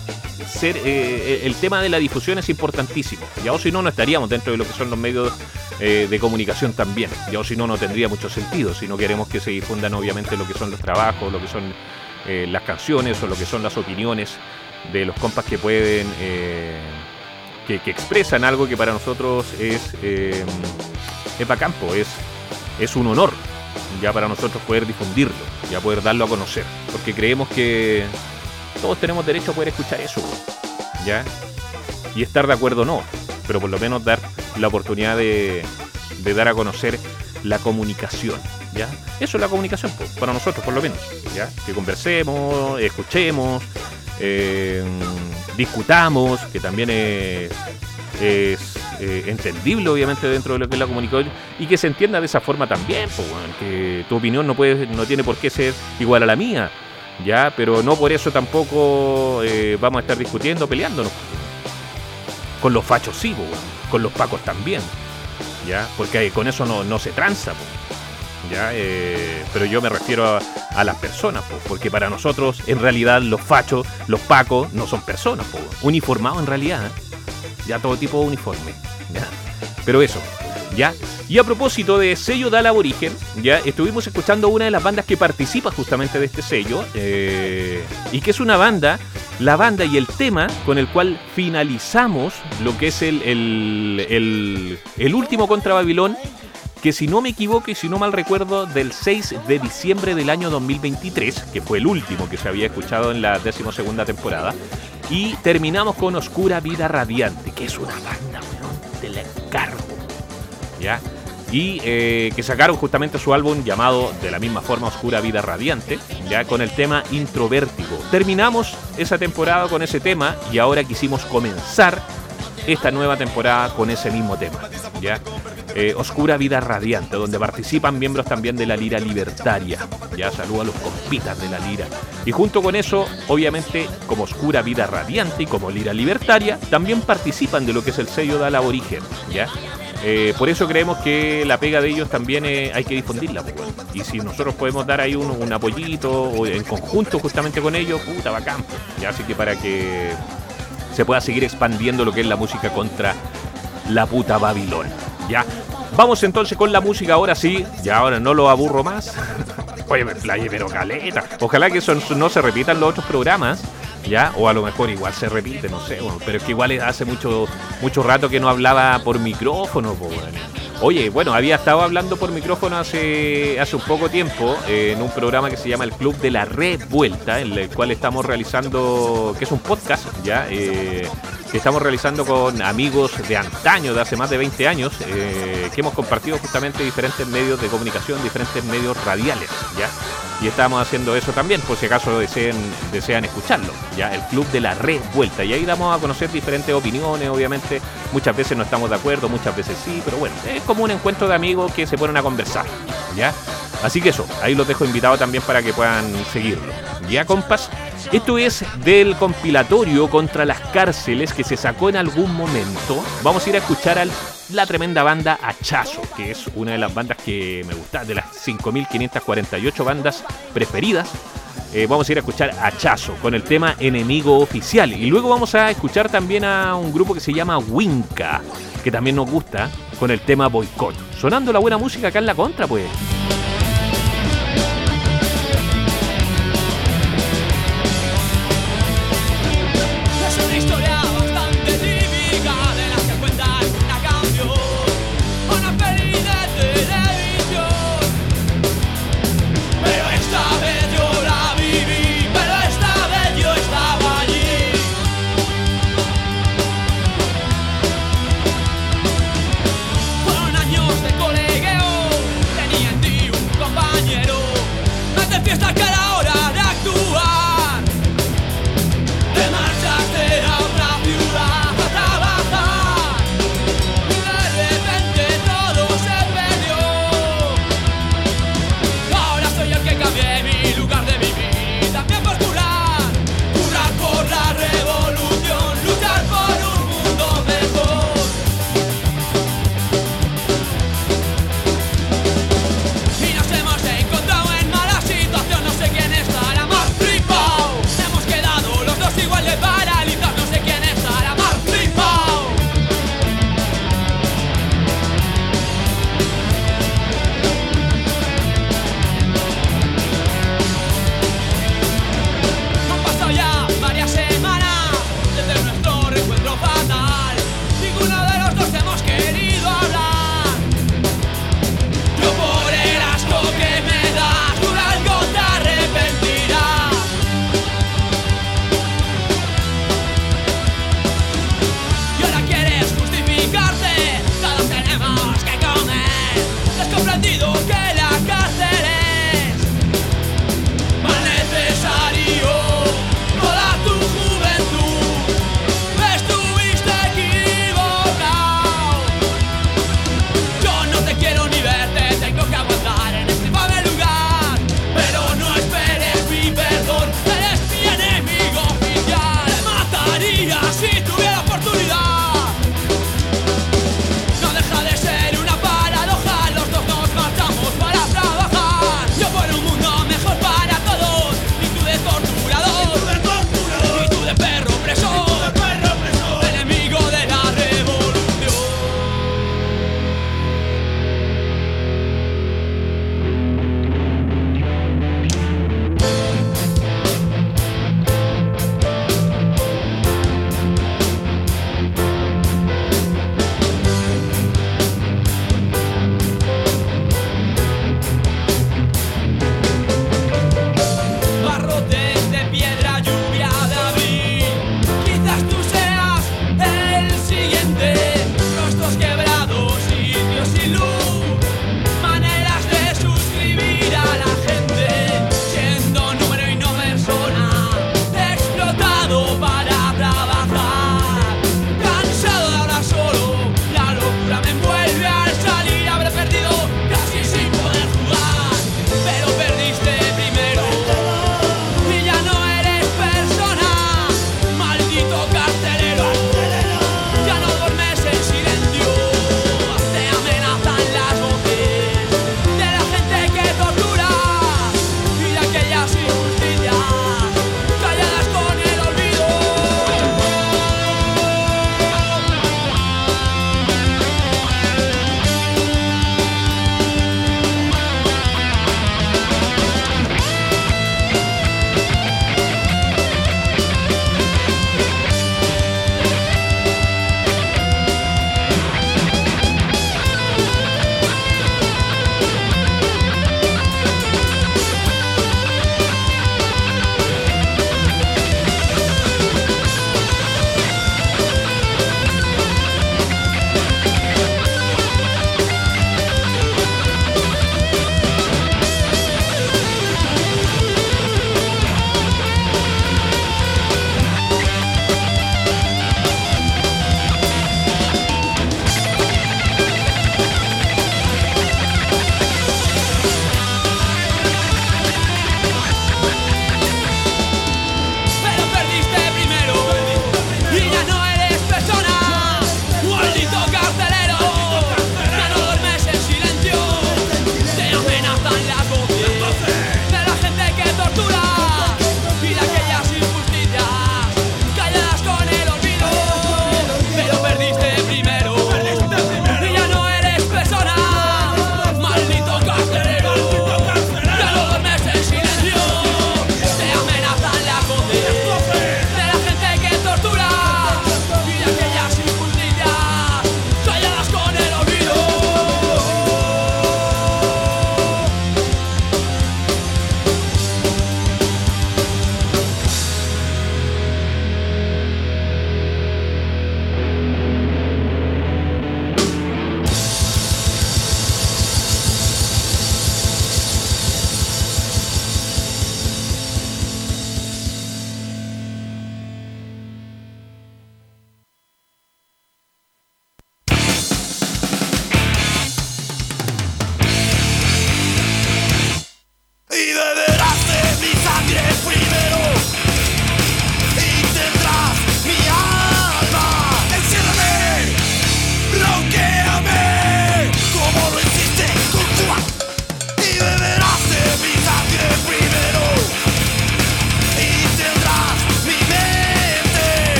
[SPEAKER 7] tema de la difusión es importantísimo, ya, o si no estaríamos dentro de lo que son los medios de comunicación también, ya, o si no tendría mucho sentido, si no queremos que se difundan obviamente lo que son los trabajos, lo que son las canciones o lo que son las opiniones de los compas que pueden que expresan algo que para nosotros es bacán, es un honor, ya, para nosotros poder difundirlo, ya, poder darlo a conocer, porque creemos que todos tenemos derecho a poder escuchar eso, ya, y estar de acuerdo o no, pero por lo menos dar la oportunidad de dar a conocer la comunicación. ¿ya? Eso es la comunicación, pues, para nosotros por lo menos, ¿ya? Que conversemos, escuchemos, discutamos, que también es entendible obviamente dentro de lo que es la comunicación y que se entienda de esa forma también, pues, bueno, que tu opinión no tiene por qué ser igual a la mía, ya, pero no por eso tampoco vamos a estar discutiendo, peleándonos. Con los fachos sí, pues, bueno, con los pacos también, ya, porque con eso no se tranza, pues, ya, pero yo me refiero a las personas, pues, porque para nosotros en realidad los fachos, los pacos no son personas, pues, uniformados en realidad, ya todo tipo de uniforme, ya, pero eso, ya. Y a propósito de sello Dal Aborigen, ya estuvimos escuchando una de las bandas que participa justamente de este sello, y que es una banda, la banda y el tema con el cual finalizamos lo que es el último Contra Babilón, que si no me equivoco y si no mal recuerdo, del 6 de diciembre del año 2023, que fue el último que se había escuchado en la 12ª temporada, y terminamos con Oscura Vida Radiante, que es una banda, weón, de la encargo, ¿ya? Y que sacaron justamente su álbum llamado de la misma forma Oscura Vida Radiante, ya, con el tema Introvértigo. Terminamos esa temporada con ese tema y ahora quisimos comenzar esta nueva temporada con ese mismo tema, ya. Oscura Vida Radiante, donde participan miembros también de la Lira Libertaria, ya, saludo a los compitas de la Lira, y junto con eso, obviamente, como Oscura Vida Radiante y como Lira Libertaria, también participan de lo que es el sello Dal Aborigen, ya. Por eso creemos que la pega de ellos también hay que difundirla, pues, bueno. Y si nosotros podemos dar ahí un apoyito o en conjunto justamente con ellos, puta, bacán, pues, ya. Así que para que se pueda seguir expandiendo lo que es la música contra la puta Babilón, ya. Vamos entonces con la música, ahora sí, ya, ahora no lo aburro más. Oye, me playé, pero caleta. Ojalá que eso no se repitan los otros programas, ya, o a lo mejor igual se repite, no sé, bueno, pero es que igual hace mucho rato que no hablaba por micrófono, pues, bueno. Oye, bueno, había estado hablando por micrófono hace un poco tiempo en un programa que se llama El Club de la Revuelta, en el cual estamos realizando, que es un podcast, ya, que estamos realizando con amigos de antaño, de hace más de 20 años, que hemos compartido justamente diferentes medios de comunicación, diferentes medios radiales, ya. Y estamos haciendo eso también, por si acaso desean escucharlo, ya, El Club de la Revuelta. Y ahí damos a conocer diferentes opiniones, obviamente. Muchas veces no estamos de acuerdo, muchas veces sí, pero bueno, es como un encuentro de amigos que se ponen a conversar, ya. Así que eso, ahí los dejo invitados también para que puedan seguirlo, ya, compas. Esto es del compilatorio Contra las Cárceles que se sacó en algún momento. Vamos a ir a escuchar la tremenda banda Hachazo, que es una de las bandas que me gusta, de las 5.548 bandas preferidas. Vamos a ir a escuchar Hachazo con el tema Enemigo Oficial. Y luego vamos a escuchar también a un grupo que se llama Winca, que también nos gusta, con el tema Boicot. Sonando la buena música acá en la Contra, pues.
[SPEAKER 8] Fueron años de colegueo, tenía en ti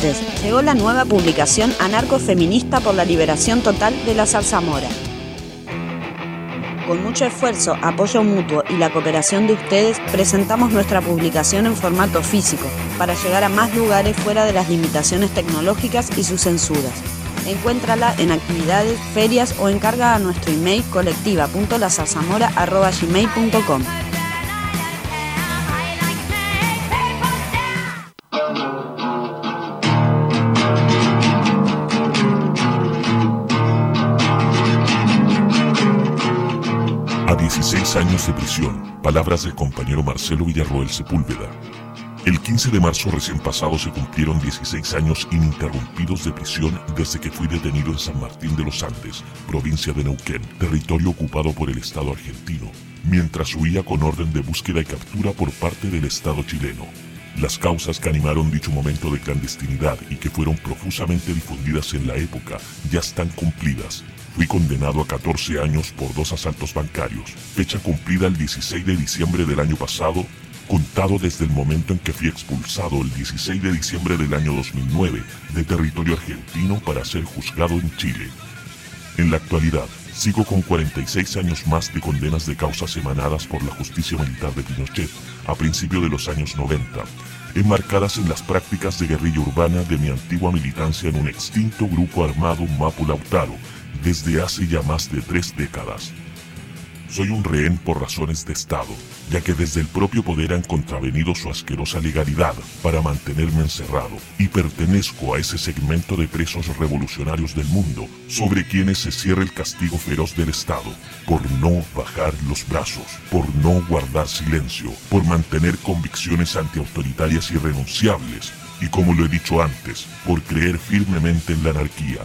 [SPEAKER 8] oyentes, llegó la nueva publicación anarcofeminista por la liberación total de la zarzamora. Con mucho esfuerzo, apoyo mutuo y la cooperación de ustedes, presentamos nuestra publicación en formato físico para llegar a más lugares fuera de las limitaciones tecnológicas y sus censuras. Encuéntrala en actividades, ferias o encarga a nuestro email colectiva.lazarzamora@gmail.com.
[SPEAKER 2] A 16 años de prisión, palabras del compañero Marcelo Villarroel Sepúlveda. El 15 de marzo recién pasado se cumplieron 16 años ininterrumpidos de prisión desde que fui detenido en San Martín de los Andes, provincia de Neuquén, territorio ocupado por el Estado argentino, mientras huía con orden de búsqueda y captura por parte del Estado chileno. Las causas que animaron dicho momento de clandestinidad y que fueron profusamente difundidas en la época ya están cumplidas. Fui condenado a 14 años por 2 asaltos bancarios, fecha cumplida el 16 de diciembre del año pasado, contado desde el momento en que fui expulsado el 16 de diciembre del año 2009 de territorio argentino para ser juzgado en Chile. En la actualidad, sigo con 46 años más de condenas de causas emanadas por la justicia militar de Pinochet a principios de los años 90, enmarcadas en las prácticas de guerrilla urbana de mi antigua militancia en un extinto grupo armado Mapu Lautaro desde hace ya más de 3 décadas. Soy un rehén por razones de Estado, ya que desde el propio poder han contravenido su asquerosa legalidad para mantenerme encerrado, y pertenezco a ese segmento de presos revolucionarios del mundo, sobre quienes se cierra el castigo feroz del Estado, por no bajar los brazos, por no guardar silencio, por mantener convicciones antiautoritarias irrenunciables, y como lo he dicho antes, por creer firmemente en la anarquía.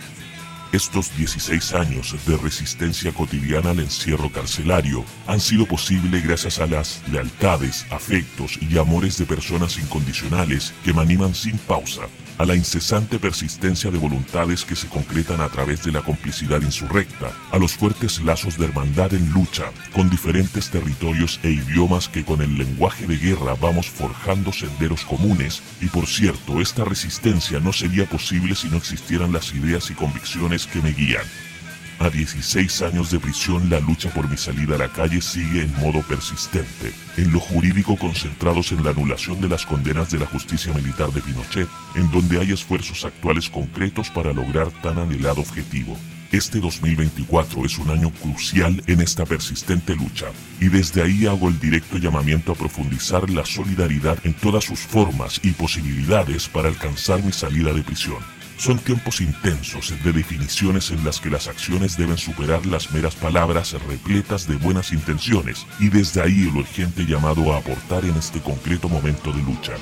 [SPEAKER 2] Estos 16 años de resistencia cotidiana al encierro carcelario han sido posible gracias a las lealtades, afectos y amores de personas incondicionales que me animan sin pausa, a la incesante persistencia de voluntades que se concretan a través de la complicidad insurrecta, a los fuertes lazos de hermandad en lucha con diferentes territorios e idiomas que con el lenguaje de guerra vamos forjando senderos comunes, y por cierto, esta resistencia no sería posible si no existieran las ideas y convicciones que me guían. A 16 años de prisión, la lucha por mi salida a la calle sigue en modo persistente, en lo jurídico concentrados en la anulación de las condenas de la justicia militar de Pinochet, en donde hay esfuerzos actuales concretos para lograr tan anhelado objetivo. Este 2024 es un año crucial en esta persistente lucha, y desde ahí hago el directo llamamiento a profundizar la solidaridad en todas sus formas y posibilidades para alcanzar mi salida de prisión. Son tiempos intensos de definiciones en las que las acciones deben superar las meras palabras repletas de buenas intenciones, y desde ahí el urgente llamado a aportar en este concreto momento de lucha.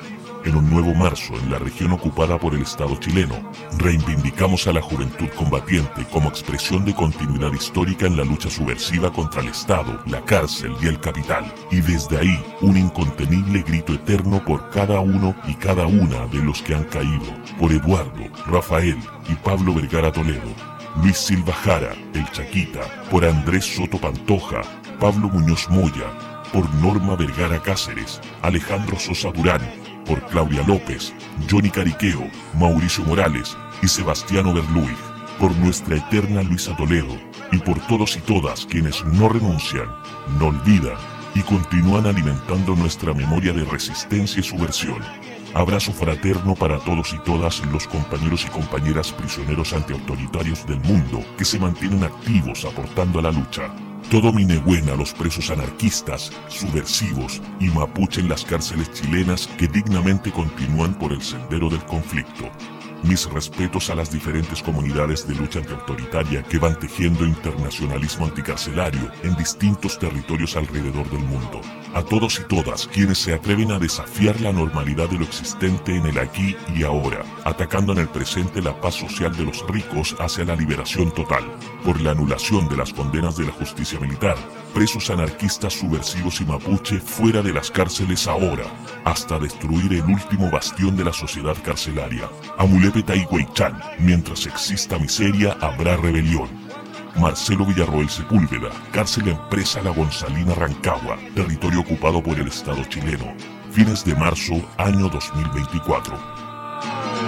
[SPEAKER 2] En un nuevo marzo, en la región ocupada por el Estado chileno, reivindicamos a la juventud combatiente como expresión de continuidad histórica en la lucha subversiva contra el Estado, la cárcel y el capital, y desde ahí un incontenible grito eterno por cada uno y cada una de los que han caído, por Eduardo, Rafael y Pablo Vergara Toledo, Luis Silva Jara, el Chaquita, por Andrés Soto Pantoja, Pablo Muñoz Moya, por Norma Vergara Cáceres, Alejandro Sosa Durán, por Claudia López, Johnny Cariqueo, Mauricio Morales y Sebastiano Berluig, por nuestra eterna Luisa Toledo, y por todos y todas quienes no renuncian, no olvidan y continúan alimentando nuestra memoria de resistencia y subversión. Abrazo fraterno para todos y todas los compañeros y compañeras prisioneros antiautoritarios del mundo que se mantienen activos aportando a la lucha. Todo mi negüen a los presos anarquistas, subversivos y mapuche en las cárceles chilenas que dignamente continúan por el sendero del conflicto. Mis respetos a las diferentes comunidades de lucha antiautoritaria que van tejiendo internacionalismo anticarcelario en distintos territorios alrededor del mundo. A todos y todas quienes se atreven a desafiar la normalidad de lo existente en el aquí y ahora, atacando en el presente la paz social de los ricos hacia la liberación total, por la anulación de las condenas de la justicia militar, presos anarquistas, subversivos y mapuche fuera de las cárceles ahora, hasta destruir el último bastión de la sociedad carcelaria. Amulepe Taigüeychan, mientras exista miseria habrá rebelión. Marcelo Villarroel Sepúlveda, cárcel Empresa La Gonzalina Rancagua, territorio ocupado por el Estado chileno. Fines de marzo, año 2024.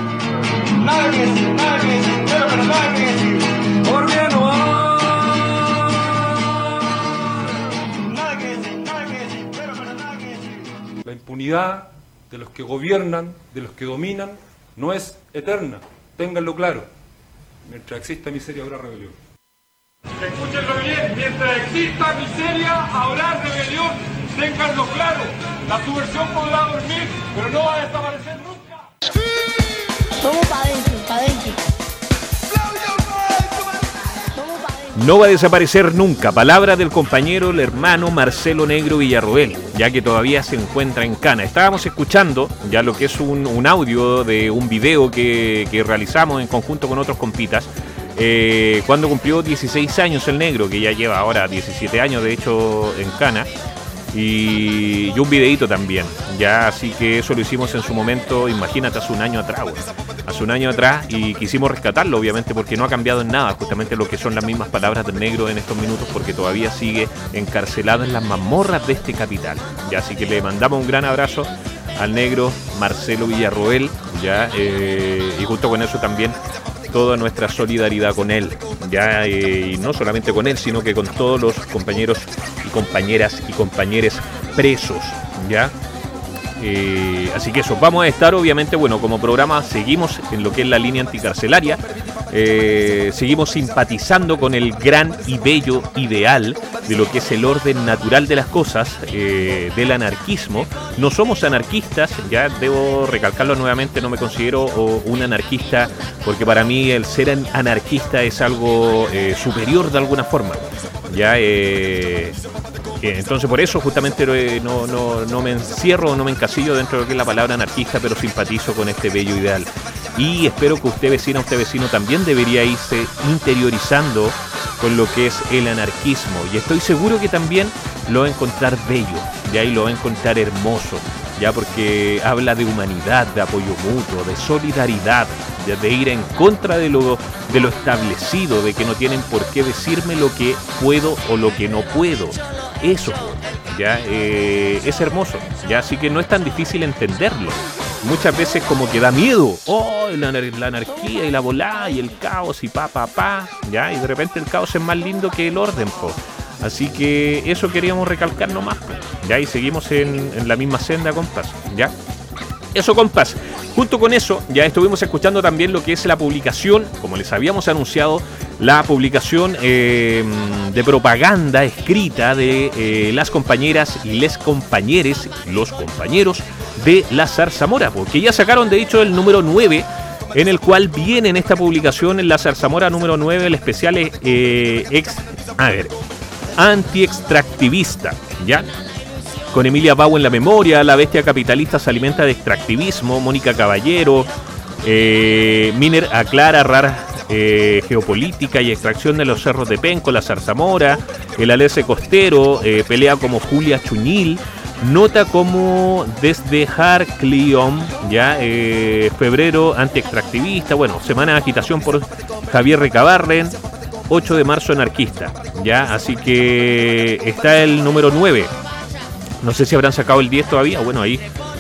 [SPEAKER 9] nada que decir, pero nada que decir, porque no hay nada que decir, pero nada que decir.
[SPEAKER 10] La impunidad de los que gobiernan, de los que dominan, no es eterna, ténganlo claro. Mientras exista miseria habrá rebelión.
[SPEAKER 9] Escúchenlo bien, mientras exista miseria habrá rebelión, ténganlo claro. La subversión podrá dormir, pero no va a desaparecer nunca.
[SPEAKER 4] Vamos para adentro, para adentro.
[SPEAKER 7] No va a desaparecer nunca, palabra del compañero, el hermano Marcelo Negro Villarroel, ya que todavía se encuentra en Cana. Estábamos escuchando ya lo que es un audio de un video que realizamos en conjunto con otros compitas, cuando cumplió 16 años el Negro, que ya lleva ahora 17 años de hecho en Cana, y un videíto también, ya, así que eso lo hicimos en su momento, imagínate, hace un año atrás, y quisimos rescatarlo, obviamente, porque no ha cambiado en nada, justamente lo que son las mismas palabras del Negro en estos minutos, porque todavía sigue encarcelado en las mazmorras de este capital, ya, así que le mandamos un gran abrazo al Negro Marcelo Villarroel, ya, y junto con eso también toda nuestra solidaridad con él, ya, y no solamente con él, sino que con todos los compañeros y compañeras y compañeros presos, ya. Así que eso, vamos a estar obviamente, bueno, como programa seguimos en lo que es la línea anticarcelaria, seguimos simpatizando con el gran y bello ideal de lo que es el orden natural de las cosas, del anarquismo. No somos anarquistas, ya debo recalcarlo nuevamente, no me considero un anarquista, porque para mí el ser anarquista es algo superior de alguna forma, ya. Entonces por eso justamente no me encierro, no me encasillo dentro de lo que es la palabra anarquista, pero simpatizo con este bello ideal. Y espero que usted vecina, usted vecino también debería irse interiorizando con lo que es el anarquismo. Y estoy seguro que también lo va a encontrar bello, ya, y lo va a encontrar hermoso, ya, porque habla de humanidad, de apoyo mutuo, de solidaridad, de ir en contra de lo establecido, de que no tienen por qué decirme lo que puedo o lo que no puedo. Eso, ya, es hermoso, ya, así que no es tan difícil entenderlo. Muchas veces como que da miedo, la anarquía y la volada y el caos y ya, y de repente el caos es más lindo que el orden, po. Así que eso queríamos recalcar nomás, po. Ya, y seguimos en la misma senda, compas, ya. Eso, compas. Junto con eso, ya estuvimos escuchando también lo que es la publicación, como les habíamos anunciado, la publicación de propaganda escrita de las compañeras y los compañeros de la Zarzamora, porque ya sacaron de hecho el número 9, en el cual viene en esta publicación en la Zarzamora número 9 el especial anti-extractivista, ¿ya? Con Emilia Bau en la memoria, la bestia capitalista se alimenta de extractivismo, Mónica Caballero, Miner aclara rara geopolítica y extracción de los cerros de Penco, la Zarzamora, el Alese Costero, pelea como Julia Chuñil, nota como desde Harclion, ya, febrero anti-extractivista, bueno, semana de agitación por Javier Recabarren, 8 de marzo anarquista, ya, así que está el número 9. No sé si habrán sacado el 10 todavía, bueno, ahí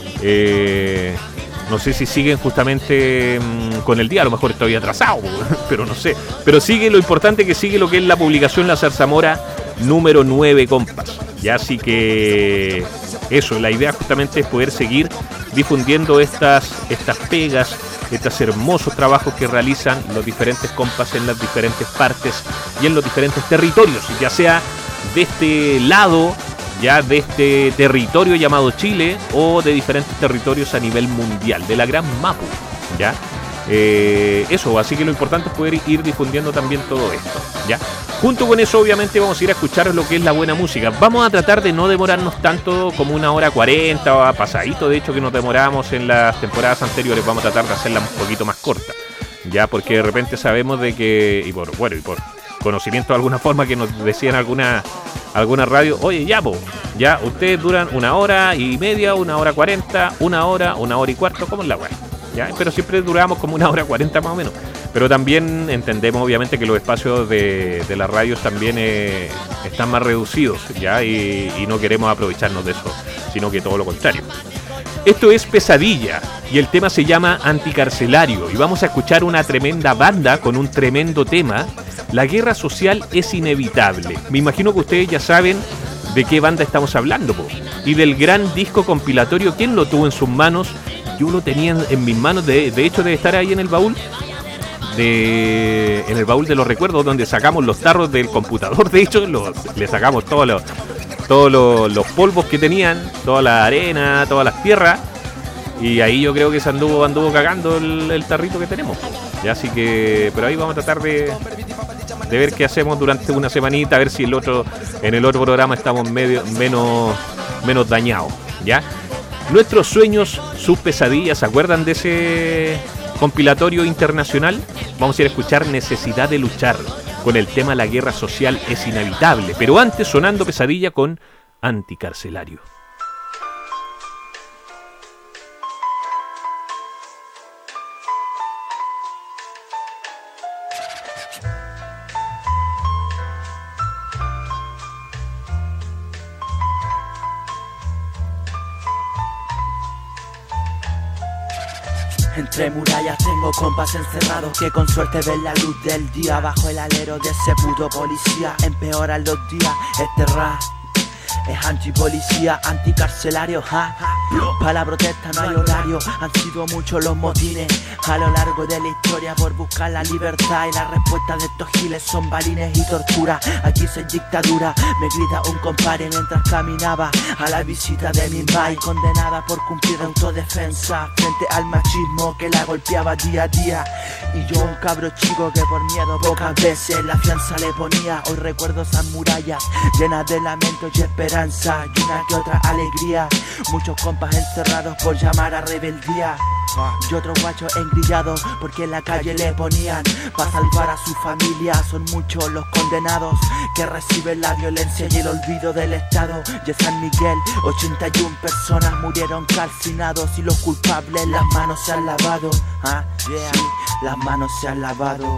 [SPEAKER 7] no sé si siguen justamente con el día, a lo mejor estoy atrasado, pero no sé. Pero sigue, lo importante que sigue lo que es la publicación La Zarzamora número 9, compas. Ya, así que eso, la idea justamente es poder seguir difundiendo estas pegas, estos hermosos trabajos que realizan los diferentes compas en las diferentes partes y en los diferentes territorios, ya sea de este lado, ya de este territorio llamado Chile, o de diferentes territorios a nivel mundial, de la gran Mapu, ya. Eso, así que lo importante es poder ir difundiendo también todo esto, ya. Junto con eso, obviamente, vamos a ir a escuchar lo que es la buena música. Vamos a tratar de no demorarnos tanto, como 1h40 o pasadito, de hecho, que nos demoramos en las temporadas anteriores. Vamos a tratar de hacerla un poquito más corta, ya, porque de repente sabemos de que, y por conocimiento de alguna forma, que nos decían alguna radio, oye, ya, ya, ustedes duran 1h30, 1h40, 1h y cuarto, ¿cómo es la weá? Ya, pero siempre duramos como 1h40 más o menos. Pero también entendemos obviamente que los espacios de las radios también están más reducidos, ya, y no queremos aprovecharnos de eso, sino que todo lo contrario. Esto es Pesadilla y el tema se llama Anticarcelario y vamos a escuchar una tremenda banda con un tremendo tema. La guerra social es inevitable. Me imagino que ustedes ya saben de qué banda estamos hablando, po. Y del gran disco compilatorio, ¿quién lo tuvo en sus manos? Yo lo tenía en mis manos, de hecho debe estar ahí en el baúl. En el baúl de los recuerdos, donde sacamos los tarros del computador. De hecho, le sacamos todos los polvos que tenían, toda la arena, todas las tierras. Y ahí yo creo que se anduvo cagando el tarrito que tenemos. Ya, así que, pero ahí vamos a tratar de ver qué hacemos durante una semanita, a ver si en el otro programa estamos menos dañados. ¿Ya? Nuestros sueños, sus pesadillas, ¿se acuerdan de ese compilatorio internacional? Vamos a ir a escuchar Necesidad de Luchar con el tema La guerra social es inevitable, pero antes sonando Pesadilla con Anticarcelario.
[SPEAKER 11] Entre murallas tengo compas encerrados que con suerte ven la luz del día. Bajo el alero de ese puto policía empeoran los días. Este rap es antipolicía, anticarcelario, para la protesta no hay horario. Han sido muchos los motines a lo largo de la historia por buscar la libertad, y la respuesta de estos giles son balines y tortura. Aquí se dictadura, me grita un compadre mientras caminaba a la visita de mi mai, condenada por cumplir autodefensa frente al machismo que la golpeaba día a día. Y yo, un cabro chico que por miedo pocas veces la fianza le ponía. Hoy recuerdo esas murallas llenas de lamentos y esperanza, y una que otra alegría. Muchos compas encerrados por llamar a rebeldía, y otros guachos engrillados porque en la calle le ponían para salvar a su familia. Son muchos los condenados que reciben la violencia y el olvido del Estado. Y en San Miguel 81 personas murieron calcinados, y los culpables las manos se han lavado. Sí, las manos se han lavado.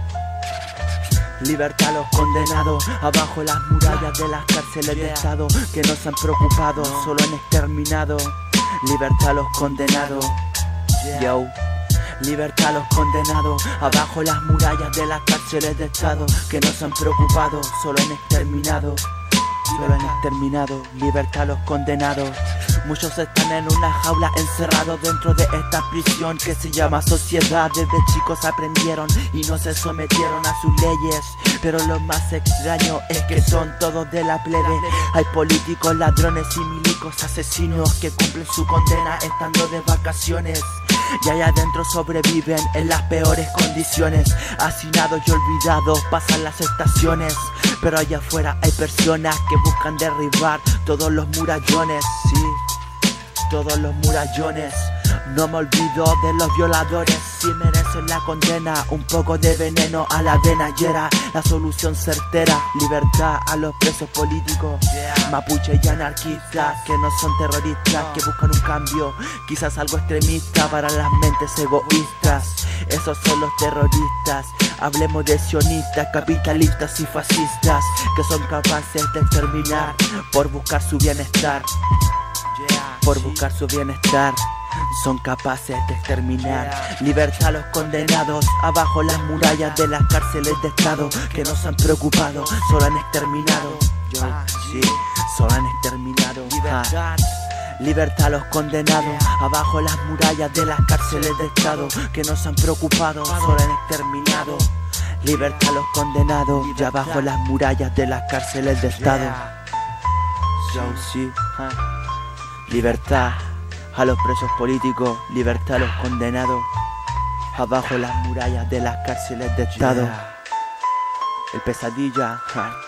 [SPEAKER 11] Libertad a los condenados, abajo las murallas de las cárceles de Estado que no se han preocupado, solo han exterminado. Libertad a los condenados, yo. Libertad a los condenados, abajo las murallas de las cárceles de Estado que no se han preocupado, solo han exterminado. Solo han exterminado. Libertad a los condenados. Muchos están en una jaula encerrados dentro de esta prisión que se llama sociedad. Desde chicos aprendieron y no se sometieron a sus leyes, pero lo más extraño es que son todos de la plebe. Hay políticos, ladrones y milicos asesinos que cumplen su condena estando de vacaciones, y allá adentro sobreviven en las peores condiciones. Hacinados y olvidados pasan las estaciones, pero allá afuera hay personas que buscan derribar todos los murallones. Sí, todos los murallones. No me olvido de los violadores, si merecen la condena. Un poco de veneno a la vena y era la solución certera. Libertad a los presos políticos, mapuche y anarquistas, que no son terroristas, que buscan un cambio, quizás algo extremista para las mentes egoístas. Esos son los terroristas. Hablemos de sionistas, capitalistas y fascistas, que son capaces de exterminar por buscar su bienestar. Por buscar su bienestar, son capaces de exterminar. Libertad a los condenados, abajo las murallas de las cárceles de Estado que no se han preocupado, solo han exterminado. Sí, solo han exterminado. Libertad a los condenados, abajo las murallas de las cárceles de Estado que no se han preocupado, solo han exterminado. Libertad a los condenados, y abajo las murallas de las cárceles de Estado. Sí, libertad a los presos políticos, libertad a los condenados, abajo las murallas de las cárceles de Estado. El Pesadilla,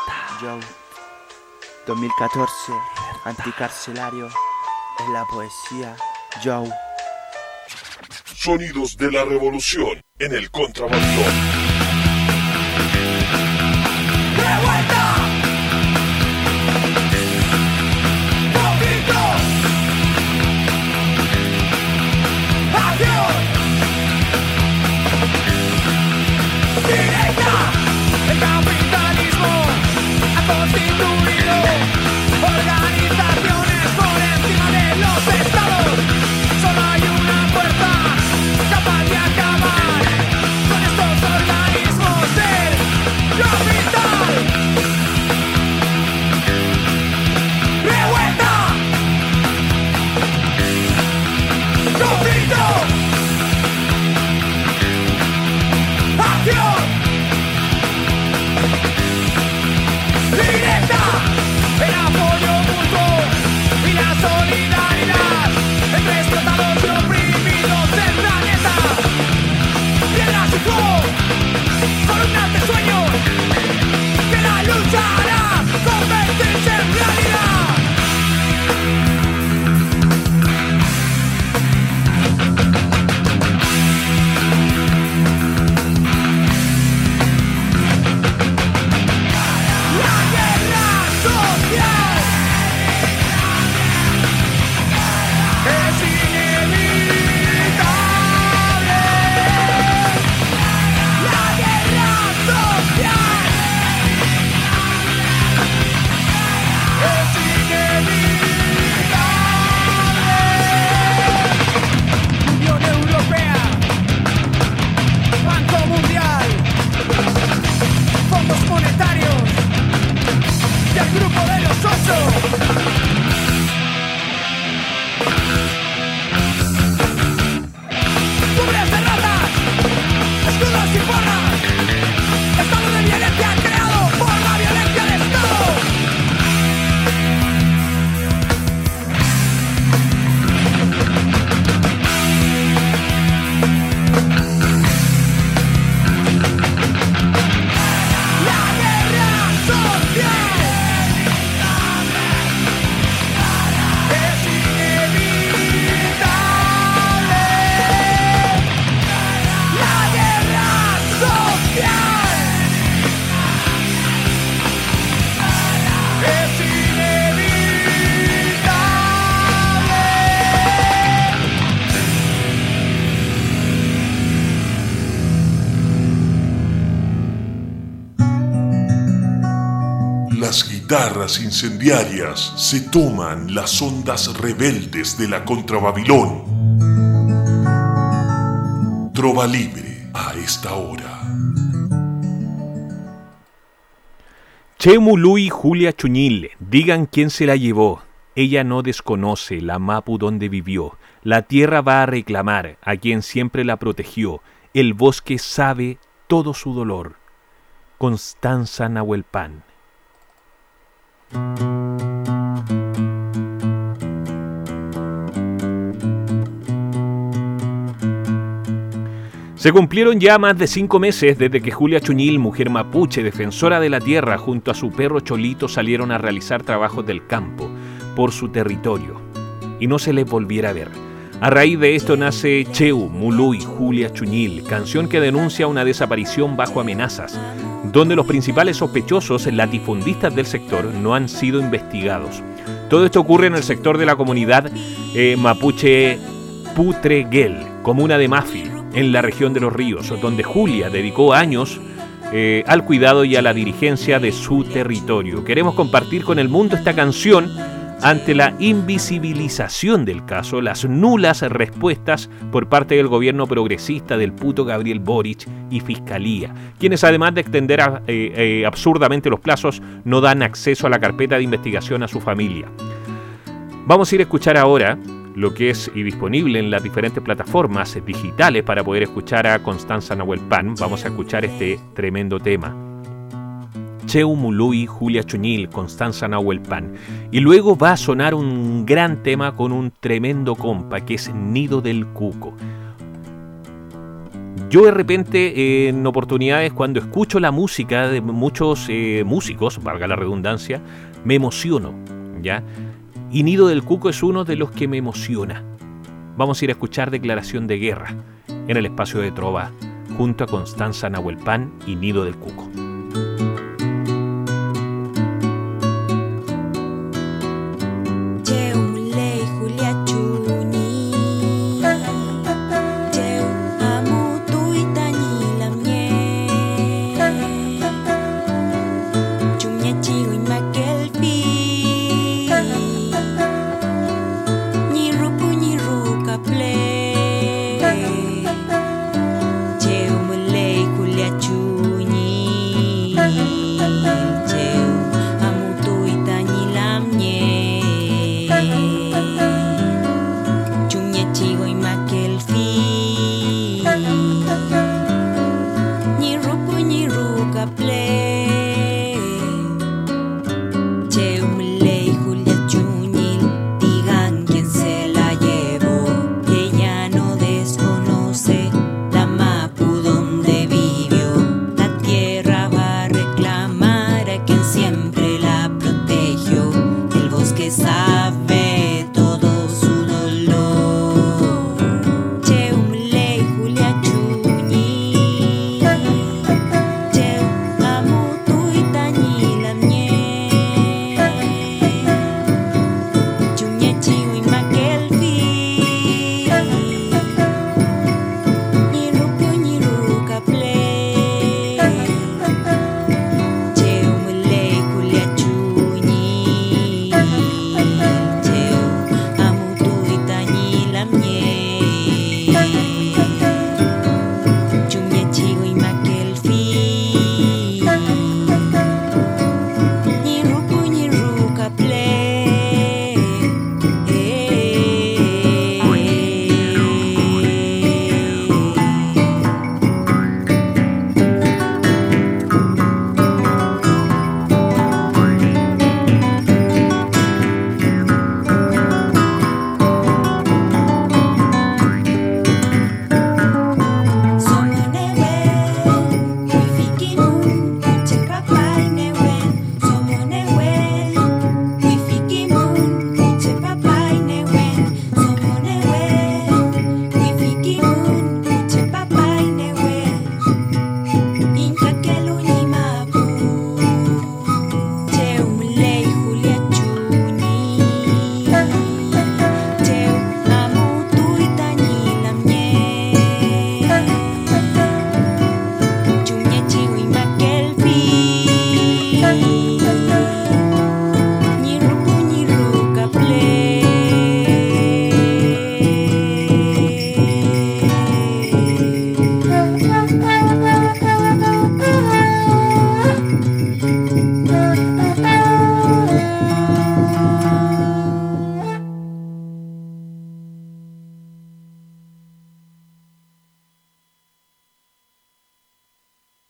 [SPEAKER 11] 2014, anticarcelario, es la poesía, Joe.
[SPEAKER 2] Sonidos de la revolución en el contrabandón.
[SPEAKER 3] El capitalismo ha constituido organizaciones por encima de los estados.
[SPEAKER 2] guitarras incendiarias se toman las ondas rebeldes de la contrababilón. Trova libre a esta hora.
[SPEAKER 7] Chemului Julia Chuñil, digan quién se la llevó. Ella no desconoce la Mapu donde vivió. La tierra va a reclamar a quien siempre la protegió. El bosque sabe todo su dolor. Constanza Nahuelpan. Se cumplieron ya más de 5 meses desde que Julia Chuñil, mujer mapuche, defensora de la tierra, junto a su perro Cholito salieron a realizar trabajos del campo por su territorio y no se les volviera a ver. A raíz de esto nace Chemului Julia Chuñil, canción que denuncia una desaparición bajo amenazas, donde los principales sospechosos, latifundistas del sector, no han sido investigados. Todo esto ocurre en el sector de la comunidad mapuche Putreguel, comuna de Mafi, en la región de Los Ríos, donde Julia dedicó años al cuidado y a la dirigencia de su territorio. Queremos compartir con el mundo esta canción ante la invisibilización del caso, las nulas respuestas por parte del gobierno progresista del puto Gabriel Boric y Fiscalía, quienes además de extender absurdamente los plazos, no dan acceso a la carpeta de investigación a su familia. Vamos a ir a escuchar ahora lo que es y disponible en las diferentes plataformas digitales para poder escuchar a Constanza Nahuelpan. Vamos a escuchar este tremendo tema. Chemului Julia Chuñil, Constanza Nahuelpan. Y luego va a sonar un gran tema con un tremendo compa que es Nido del Cuco. Yo de repente en oportunidades cuando escucho la música de muchos músicos, valga la redundancia, me emociono, ¿ya? Y Nido del Cuco es uno de los que me emociona. Vamos a ir a escuchar Declaración de Guerra en el espacio de Trova, junto a Constanza Nahuelpan y Nido del Cuco.
[SPEAKER 12] Chemului Julia Chuñil.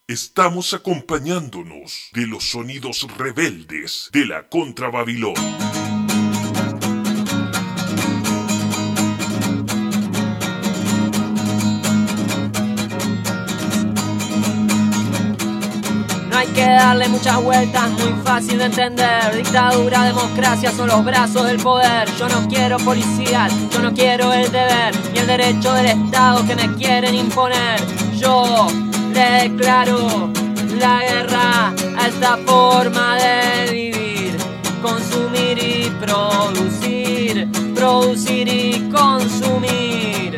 [SPEAKER 2] Estamos acompañándonos de los sonidos rebeldes de la Contra Babilón.
[SPEAKER 6] No hay que darle muchas vueltas, muy fácil de entender. Dictadura, democracia son los brazos del poder. Yo no quiero policías, yo no quiero el deber ni el derecho del Estado que me quieren imponer. Yo le declaro la guerra a esta forma de vivir. Consumir y producir, producir y consumir.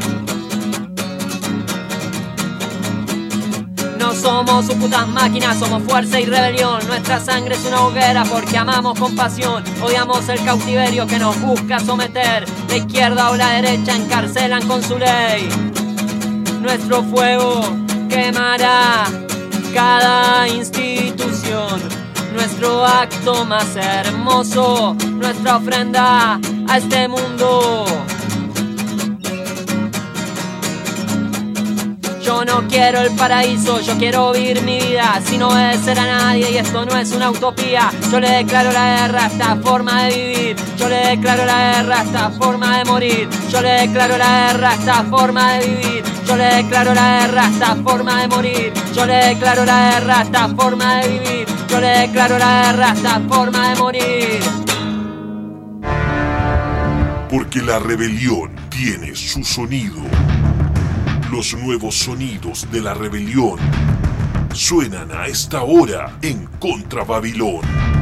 [SPEAKER 6] No somos sus putas máquinas, somos fuerza y rebelión. Nuestra sangre es una hoguera porque amamos con pasión. Odiamos el cautiverio que nos busca someter. La izquierda o la derecha encarcelan con su ley. Nuestro fuego quemará cada institución. Nuestro acto más hermoso, nuestra ofrenda a este mundo. Yo no quiero el paraíso, yo quiero vivir mi vida sin obedecer a nadie y esto no es una utopía. Yo le declaro la guerra a esta forma de vivir. Yo le declaro la guerra a esta forma de morir. Yo le declaro la guerra a esta forma de vivir. Yo le declaro la guerra a esta forma de morir. Yo le declaro la guerra a esta forma de vivir. Yo le declaro la guerra a esta forma de morir.
[SPEAKER 2] Porque la rebelión tiene su sonido. Los nuevos sonidos de la rebelión suenan a esta hora en Contra Babilón.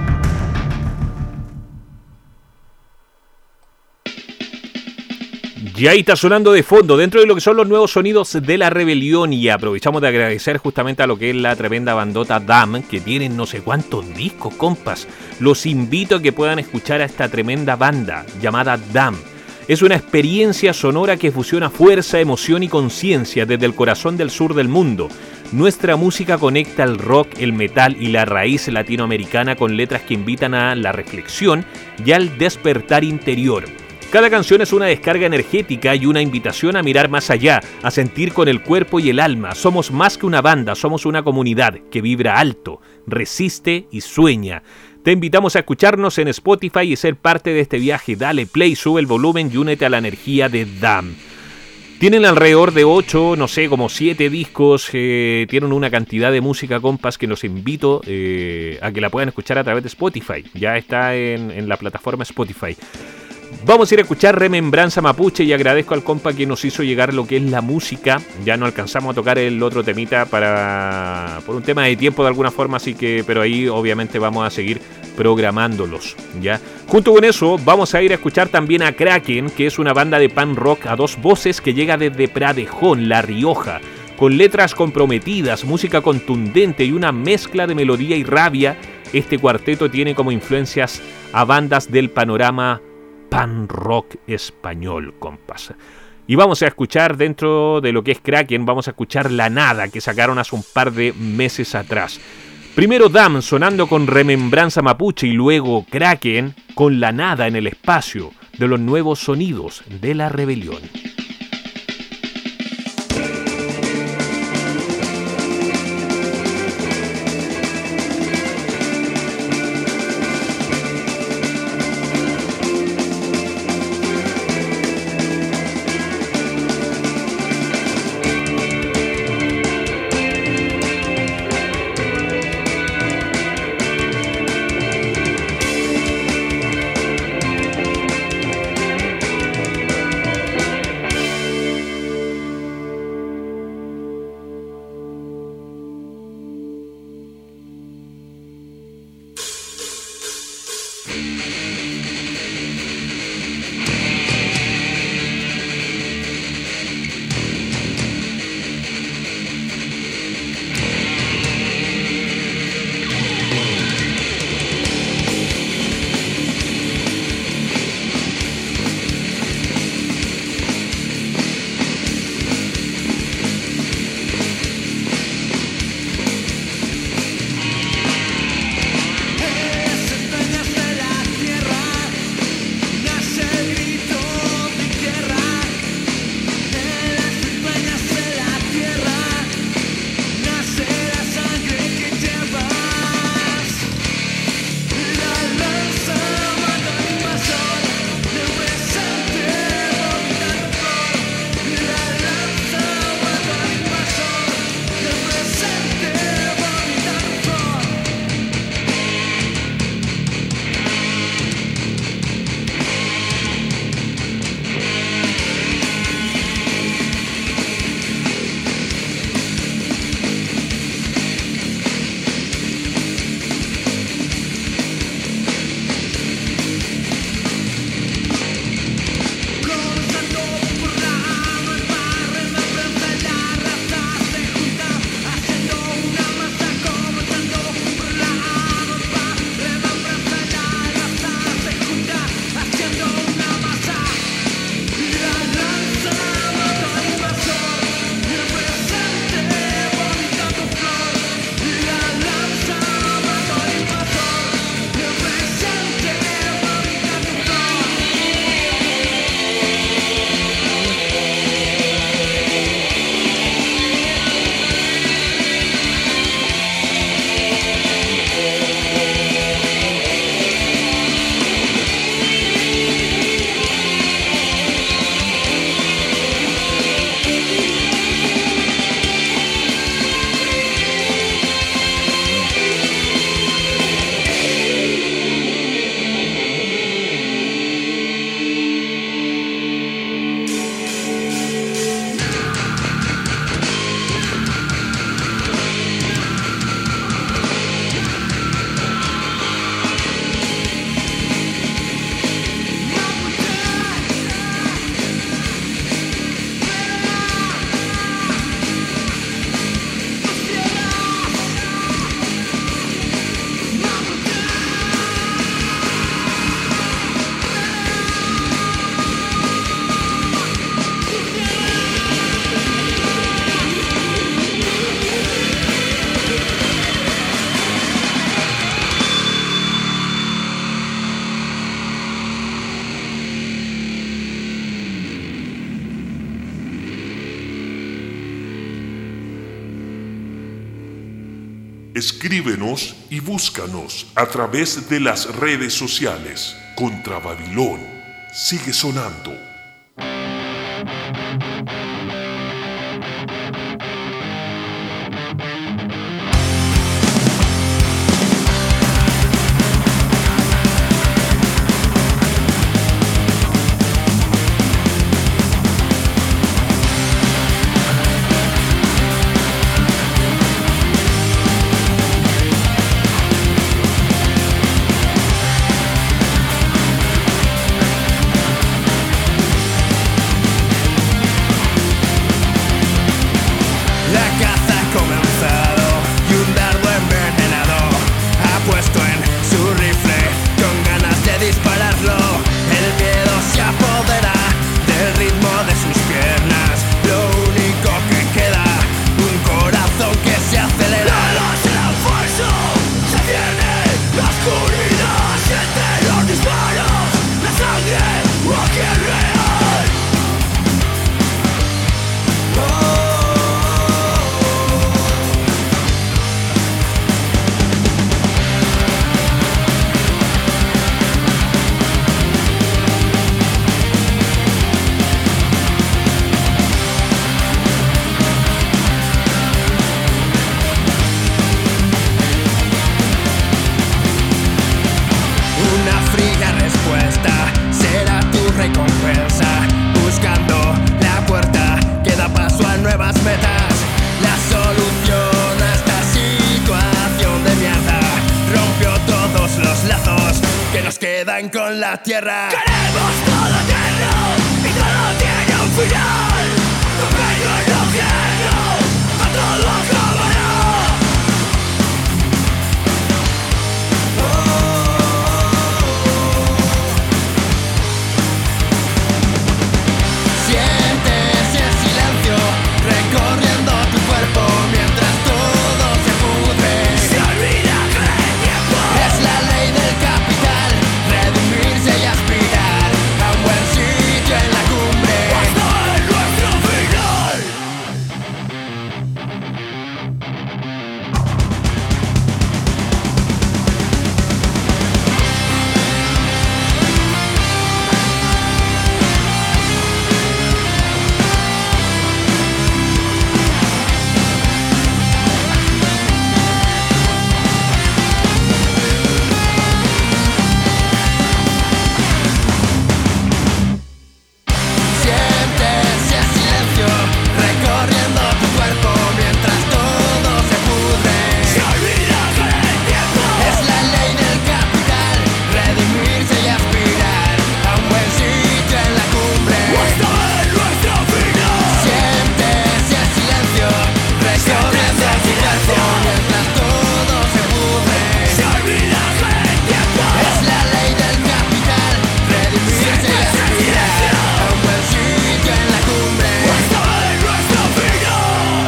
[SPEAKER 7] Y ahí está sonando de fondo, dentro de lo que son los nuevos sonidos de la rebelión. Y aprovechamos de agradecer justamente a lo que es la tremenda bandota DAM, que tienen no sé cuántos discos, compas. Los invito a que puedan escuchar a esta tremenda banda llamada DAM. Es una experiencia sonora que fusiona fuerza, emoción y conciencia desde el corazón del sur del mundo. Nuestra música conecta el rock, el metal y la raíz latinoamericana con letras que invitan a la reflexión y al despertar interior. Cada canción es una descarga energética y una invitación a mirar más allá, a sentir con el cuerpo y el alma. Somos más que una banda, somos una comunidad que vibra alto, resiste y sueña. Te invitamos a escucharnos en Spotify y ser parte de este viaje. Dale play, sube el volumen y únete a la energía de DAM. Tienen alrededor de 8, no sé, como 7 discos. Tienen una cantidad de música, compas, que los invito a que la puedan escuchar a través de Spotify. Ya está en la plataforma Spotify. Vamos a ir a escuchar Remembranza Mapuche y agradezco al compa que nos hizo llegar lo que es la música. Ya no alcanzamos a tocar el otro temita por un tema de tiempo de alguna forma, así que, pero ahí obviamente vamos a seguir programándolos, ¿ya? Junto con eso vamos a ir a escuchar también a Kraken, que es una banda de punk rock a dos voces que llega desde Pradejón, La Rioja, con letras comprometidas, música contundente y una mezcla de melodía y rabia. Este cuarteto tiene como influencias a bandas del panorama punk rock español, compas. Y vamos a escuchar, dentro de lo que es Kraken, vamos a escuchar La Nada, que sacaron hace un par de meses atrás. Primero DAM sonando con Remembranza Mapuche y luego Kraken con La Nada en el espacio de los nuevos sonidos de la rebelión.
[SPEAKER 2] Escríbenos y búscanos a través de las redes sociales. Contra Babilón sigue sonando.
[SPEAKER 12] Con la tierra queremos todo eterno y todo tiene un final. No vengo en lo quiero, a todo acabará. Sientes el silencio recorriendo tu cuerpo mientras todo se pudre. Se olvida que el tiempo es la ley del capital. Redimirse y aspirar a un buen sitio en la cumbre hasta en nuestro final. Sientes el silencio recorriendo tu cuerpo mientras todo se pudre. Se olvida que el tiempo es la ley del capital. Redimirse y aspirar a un buen sitio en la cumbre hasta en nuestro final. Sientes el silencio recorriendo tu cuerpo mientras todo se pudre. Se olvida que el tiempo es la ley del capital. Redimirse y aspirar a un buen sitio en la cumbre hasta en nuestro final.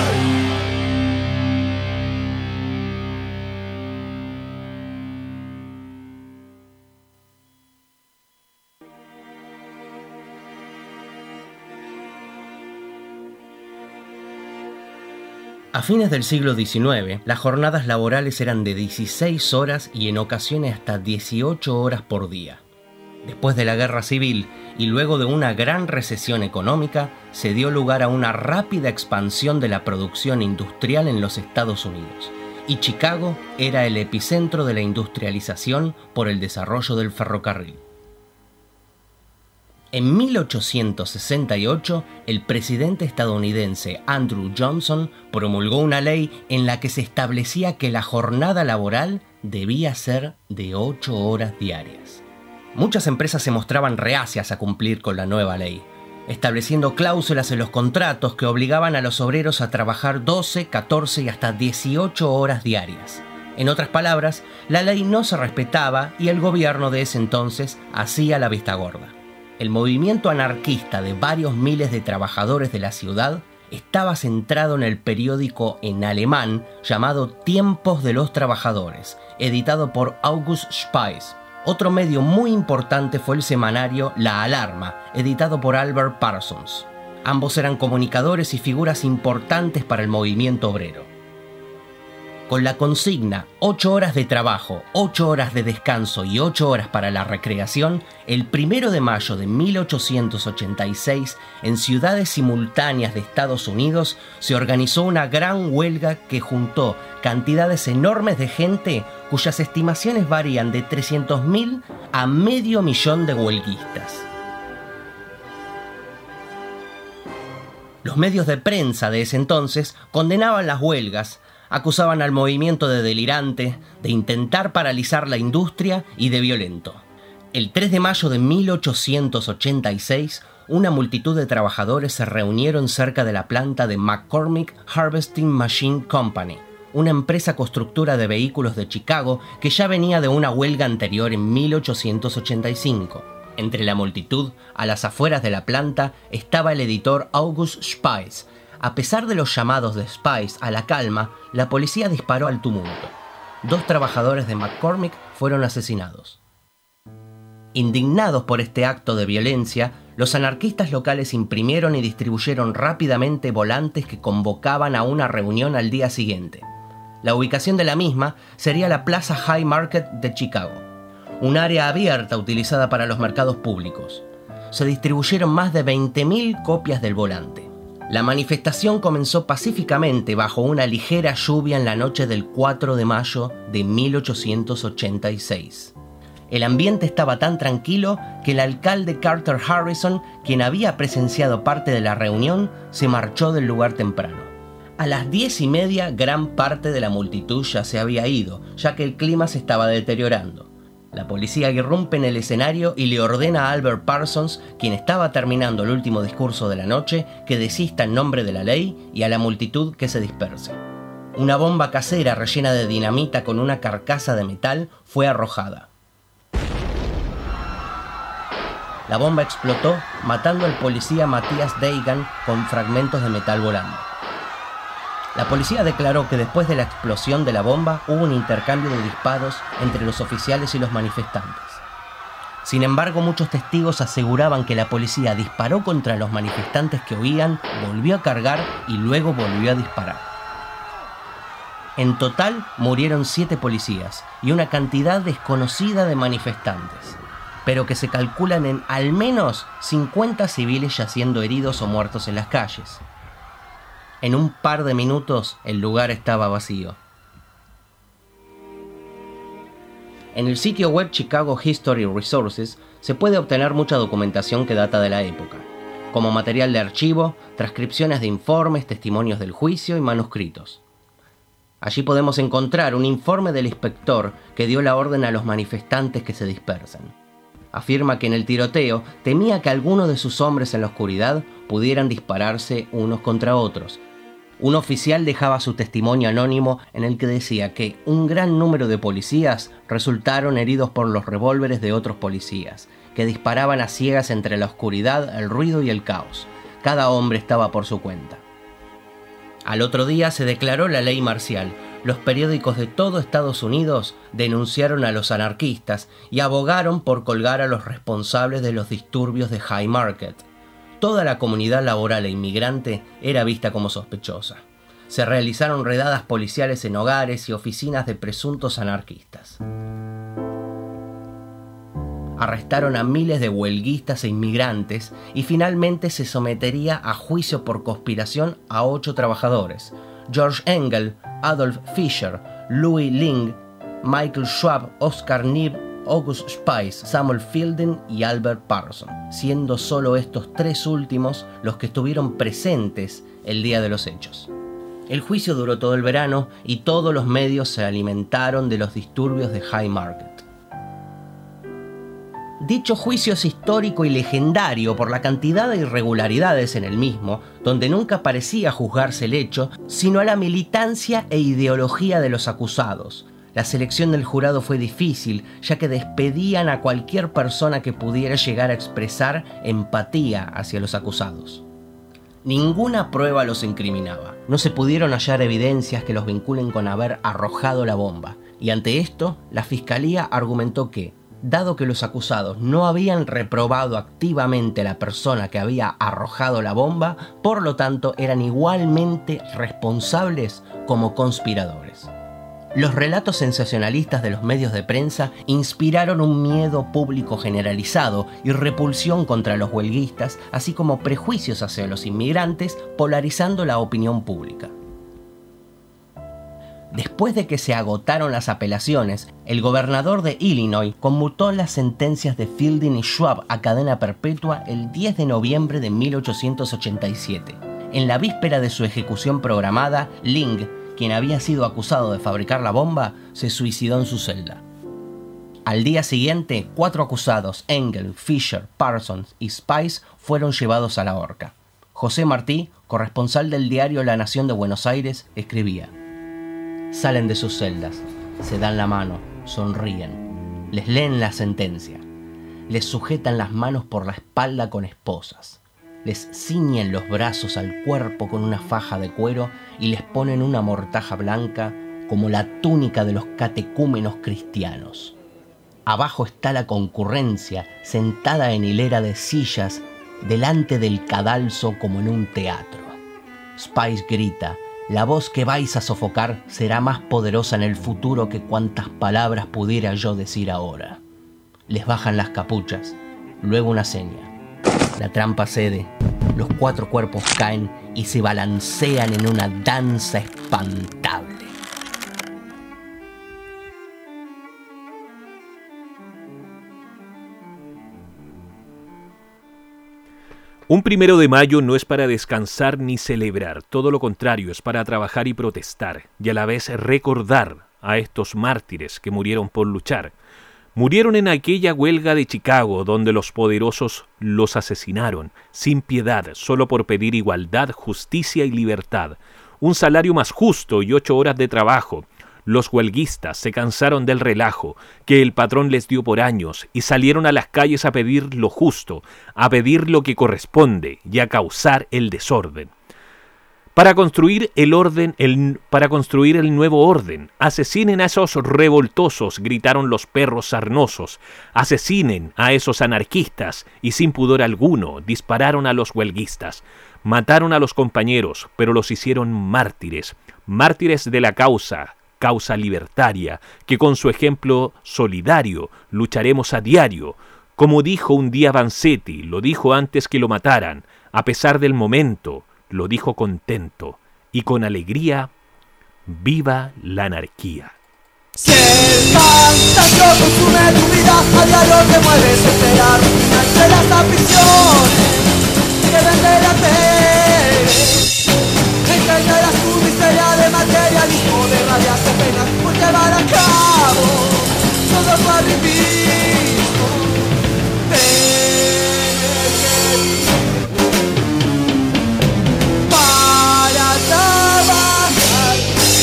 [SPEAKER 13] A fines del siglo XIX, las jornadas laborales eran de 16 horas y en ocasiones hasta 18 horas por día. Después de la Guerra Civil y luego de una gran recesión económica, se dio lugar a una rápida expansión de la producción industrial en los Estados Unidos, y Chicago era el epicentro de la industrialización por el desarrollo del ferrocarril. En 1868, el presidente estadounidense Andrew Johnson promulgó una ley en la que se establecía que la jornada laboral debía ser de 8 horas diarias. Muchas empresas se mostraban reacias a cumplir con la nueva ley, estableciendo cláusulas en los contratos que obligaban a los obreros a trabajar 12, 14 y hasta 18 horas diarias. En otras palabras, la ley no se respetaba y el gobierno de ese entonces hacía la vista gorda. El movimiento anarquista de varios miles de trabajadores de la ciudad estaba centrado en el periódico en alemán llamado Tiempos de los Trabajadores, editado por August Spies. Otro medio muy importante fue el semanario La Alarma, editado por Albert Parsons. Ambos eran comunicadores y figuras importantes para el movimiento obrero. Con la consigna 8 horas de trabajo, 8 horas de descanso y 8 horas para la recreación, el 1 de mayo de 1886, en ciudades simultáneas de Estados Unidos, se organizó una gran huelga que juntó cantidades enormes de gente cuyas estimaciones varían de 300.000 a 500.000 de huelguistas. Los medios de prensa de ese entonces condenaban las huelgas, acusaban al movimiento de delirante, de intentar paralizar la industria y de violento. El 3 de mayo de 1886, una multitud de trabajadores se reunieron cerca de la planta de McCormick Harvesting Machine Company, una empresa constructora de vehículos de Chicago que ya venía de una huelga anterior en 1885. Entre la multitud, a las afueras de la planta, estaba el editor August Spice. A pesar de los llamados de Spice a la calma, la policía disparó al tumulto. 2 trabajadores de McCormick fueron asesinados. Indignados por este acto de violencia, los anarquistas locales imprimieron y distribuyeron rápidamente volantes que convocaban a una reunión al día siguiente. La ubicación de la misma sería la Plaza High Market de Chicago, un área abierta utilizada para los mercados públicos. Se distribuyeron más de 20.000 copias del volante. La manifestación comenzó pacíficamente bajo una ligera lluvia en la noche del 4 de mayo de 1886. El ambiente estaba tan tranquilo que el alcalde Carter Harrison, quien había presenciado parte de la reunión, se marchó del lugar temprano. A las 10:30 gran parte de la multitud ya se había ido, ya que el clima se estaba deteriorando. La policía irrumpe en el escenario y le ordena a Albert Parsons, quien estaba terminando el último discurso de la noche, que desista en nombre de la ley y a la multitud que se disperse. Una bomba casera rellena de dinamita con una carcasa de metal fue arrojada. La bomba explotó, matando al policía Matthias Dagan con fragmentos de metal volando. La policía declaró que después de la explosión de la bomba hubo un intercambio de disparos entre los oficiales y los manifestantes. Sin embargo, muchos testigos aseguraban que la policía disparó contra los manifestantes que huían, volvió a cargar y luego volvió a disparar. En total murieron 7 policías y una cantidad desconocida de manifestantes, pero que se calculan en al menos 50 civiles yaciendo heridos o muertos en las calles. En un par de minutos el lugar estaba vacío. En el sitio web Chicago History Resources se puede obtener mucha documentación que data de la época, como material de archivo, transcripciones de informes, testimonios del juicio y manuscritos. Allí podemos encontrar un informe del inspector que dio la orden a los manifestantes que se dispersen. Afirma que en el tiroteo temía que algunos de sus hombres en la oscuridad pudieran dispararse unos contra otros. Un oficial dejaba su testimonio anónimo en el que decía que un gran número de policías resultaron heridos por los revólveres de otros policías, que disparaban a ciegas entre la oscuridad, el ruido y el caos. Cada hombre estaba por su cuenta. Al otro día se declaró la ley marcial. Los periódicos de todo Estados Unidos denunciaron a los anarquistas y abogaron por colgar a los responsables de los disturbios de High Market. Toda la comunidad laboral e inmigrante era vista como sospechosa. Se realizaron redadas policiales en hogares y oficinas de presuntos anarquistas. Arrestaron a miles de huelguistas e inmigrantes y finalmente se sometería a juicio por conspiración a 8 trabajadores: George Engel, Adolf Fischer, Louis Ling, Michael Schwab, Oscar Neeb, August Spice, Samuel Fielding y Albert Parsons, siendo solo estos 3 últimos los que estuvieron presentes el día de los hechos. El juicio duró todo el verano y todos los medios se alimentaron de los disturbios de High Market. Dicho juicio es histórico y legendario por la cantidad de irregularidades en el mismo, donde nunca parecía juzgarse el hecho, sino a la militancia e ideología de los acusados. La selección del jurado fue difícil, ya que despedían a cualquier persona que pudiera llegar a expresar empatía hacia los acusados. Ninguna prueba los incriminaba. No se pudieron hallar evidencias que los vinculen con haber arrojado la bomba, y ante esto, la fiscalía argumentó que, dado que los acusados no habían reprobado activamente a la persona que había arrojado la bomba, por lo tanto eran igualmente responsables como conspiradores. Los relatos sensacionalistas de los medios de prensa inspiraron un miedo público generalizado y repulsión contra los huelguistas, así como prejuicios hacia los inmigrantes, polarizando la opinión pública. Después de que se agotaron las apelaciones, el gobernador de Illinois conmutó las sentencias de Fielding y Schwab a cadena perpetua el 10 de noviembre de 1887. En la víspera de su ejecución programada, Ling, quien había sido acusado de fabricar la bomba, se suicidó en su celda. Al día siguiente, 4 acusados, Engel, Fisher, Parsons y Spice, fueron llevados a la horca. José Martí, corresponsal del diario La Nación de Buenos Aires, escribía: salen de sus celdas, se dan la mano, sonríen, les leen la sentencia, les sujetan las manos por la espalda con esposas, les ciñen los brazos al cuerpo con una faja de cuero y les ponen una mortaja blanca como la túnica de los catecúmenos cristianos. Abajo está la concurrencia, sentada en hilera de sillas, delante del cadalso como en un teatro. Spice grita: la voz que vais a sofocar será más poderosa en el futuro que cuantas palabras pudiera yo decir ahora. Les bajan las capuchas, luego una seña. La trampa cede, los 4 cuerpos caen y se balancean en una danza espantable.
[SPEAKER 7] Un 1 de mayo no es para descansar ni celebrar, todo lo contrario, es para trabajar y protestar, y a la vez recordar a estos mártires que murieron por luchar. Murieron en aquella huelga de Chicago, donde los poderosos los asesinaron, sin piedad, solo por pedir igualdad, justicia y libertad. Un salario más justo y 8 horas de trabajo. Los huelguistas se cansaron del relajo que el patrón les dio por años y salieron a las calles a pedir lo justo, a pedir lo que corresponde y a causar el desorden. Para construir el nuevo orden, asesinen a esos revoltosos, gritaron los perros sarnosos, asesinen a esos anarquistas y sin pudor alguno dispararon a los huelguistas. Mataron a los compañeros, pero los hicieron mártires, mártires de la causa libertaria, que con su ejemplo solidario lucharemos a diario. Como dijo un día Vanzetti, lo dijo antes que lo mataran, a pesar del momento, lo dijo contento y con alegría: ¡viva la anarquía!
[SPEAKER 12] Si el fantasio consume tu vida, a diario te mueves a esperar entre las ambiciones que vende la tele. Entenderás tu miseria de materialismo, de radias de penas por llevar a cabo todo tu arribismo. Tienes que vivir para trabajar,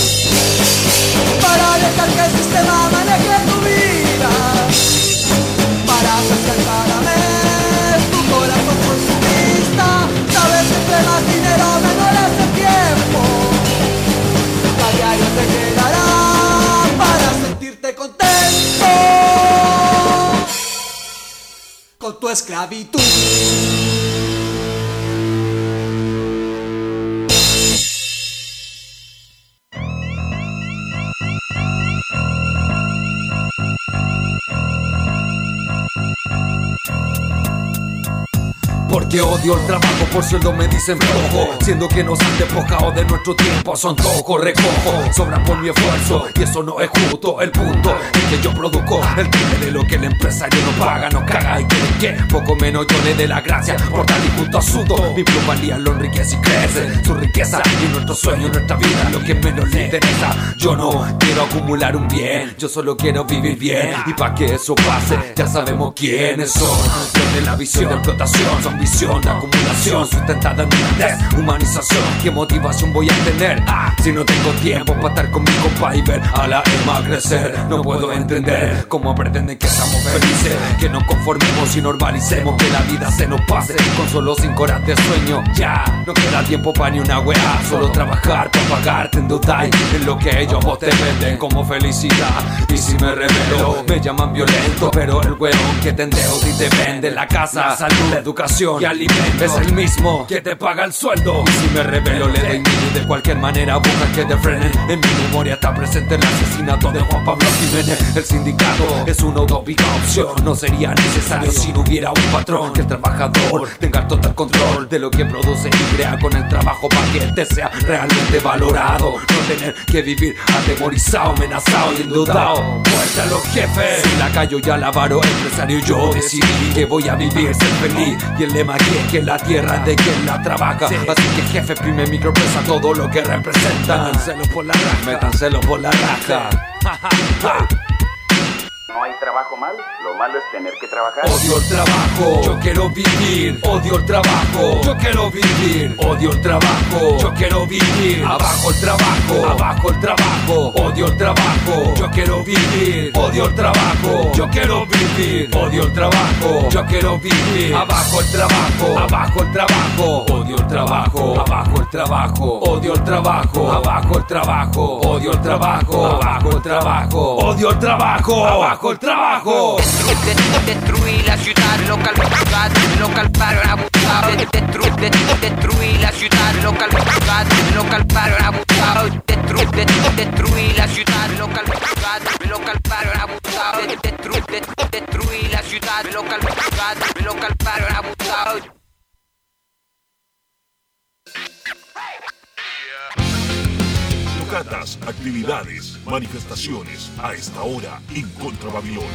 [SPEAKER 12] para dejar que el sistema maneje tu vida, para saciar cada mes tu corazón consumista. Sabes que entre más dinero menor es el tiempo, a diario te quedará para sentirte contento con tu esclavitud.
[SPEAKER 1] Porque odio el trabajo, por sueldo me dicen flojo, siendo que nos han despojado de nuestro tiempo. Son toco, recojo, sobra por mi esfuerzo y eso no es justo. El punto es que yo produzco el triple de lo que el empresario no paga, no caga y quiere que poco menos yo le dé la gracia por tal injusto asunto. Mi plusvalía lo enriquece y crece, su riqueza y nuestro sueño, nuestra vida, lo que menos le interesa. Yo no quiero acumular un bien, yo solo quiero vivir bien, y pa' que eso pase ya sabemos quiénes son. Los de la visión de explotación, son visión, acumulación sustentada en una deshumanización. ¿Qué motivación voy a tener si no tengo tiempo para estar con mi compa y ver a la EMA crecer? No puedo entender cómo pretenden que seamos felices, que nos conformemos y normalicemos que la vida se nos pase con solo 5 horas de sueño. Ya. No queda tiempo pa' ni una weá, solo trabajar pa' pagarte en deuda en lo que ellos vos te venden como felicidad. Y si me revelo, me llaman violento, pero el weón que te endeuda y te vende la casa, la salud, la educación y alimento es el mismo que te paga el sueldo. Y si me revelo, le doy mil y de cualquier manera buscan que te frenen. En mi memoria está presente el asesinato de Juan Pablo Jiménez. El sindicato es una utópica opción, no sería necesario si no hubiera un patrón. Que el trabajador tenga total control de lo que produce y crea con el trabajo para que este sea realmente valorado. No tener que vivir atemorizado, amenazado y endeudado. Muerte a los jefes. Si la callo ya la varo, empresario yo decidí que voy a vivir, ser feliz. Y el lema aquí es que la tierra es de quien la trabaja. Así que jefe, prime microempresa todo lo que representan. Métanselo por la raja. Métanselo por la raja.
[SPEAKER 14] No hay trabajo mal, lo malo es tener que trabajar.
[SPEAKER 1] Odio el trabajo, yo quiero vivir. Odio el trabajo, yo quiero vivir. Odio el trabajo, yo quiero vivir. Abajo el trabajo, abajo el trabajo. Odio el trabajo, yo quiero vivir. Odio el trabajo, yo quiero vivir. Odio el trabajo, yo quiero vivir. Abajo el trabajo, abajo el trabajo. Odio el trabajo, abajo el trabajo. Odio el trabajo, abajo el trabajo. Odio el trabajo, abajo el trabajo. Odio el trabajo, abajo el trabajo.
[SPEAKER 15] Destruí la ciudad, local paro en abusado. Destruí la ciudad, local paro en abusado. Destruí la ciudad, local paro en abusado. Destruí la ciudad, local paro en abusado.
[SPEAKER 2] Tocatas, actividades, manifestaciones a esta hora en Contra Babilón.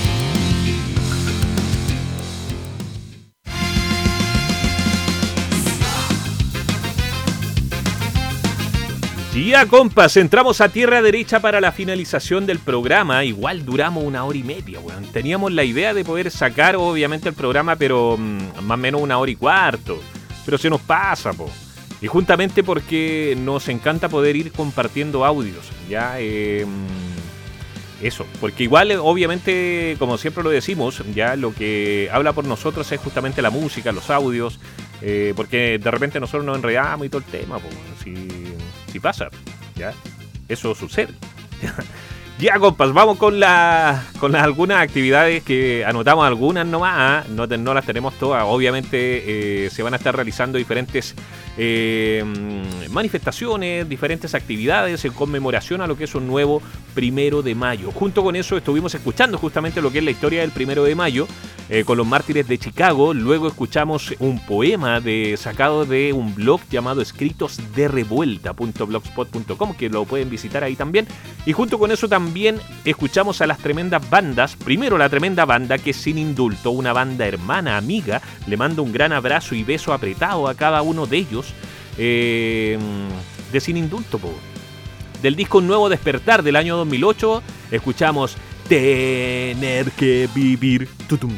[SPEAKER 7] Ya, compas, entramos a tierra derecha para la finalización del programa. Igual duramos 1 hora y media, weón. Teníamos la idea de poder sacar, obviamente, el programa, pero más o menos 1 hora y cuarto. Pero se nos pasa, po. Y juntamente porque nos encanta poder ir compartiendo audios, ya, eso, porque igual, obviamente, como siempre lo decimos, ya lo que habla por nosotros es justamente la música, los audios, porque de repente nosotros nos enredamos y todo el tema, pues, si pasa, ya, eso sucede. Ya, compas, vamos con algunas actividades que anotamos, algunas nomás, no las tenemos todas. Obviamente se van a estar realizando diferentes manifestaciones, diferentes actividades en conmemoración a lo que es un nuevo 1 de mayo. Junto con eso estuvimos escuchando justamente lo que es la historia del 1 de mayo con los mártires de Chicago. Luego escuchamos un poema sacado de un blog llamado escritosderevuelta.blogspot.com, que lo pueden visitar ahí también. Y junto con eso también escuchamos a las tremendas bandas. Primero la tremenda banda que es Sin Indulto, una banda hermana, amiga. Le mando un gran abrazo y beso apretado a cada uno de ellos. De Sin Indulto, po. Del disco Un Nuevo Despertar del año 2008 escuchamos Tener que vivir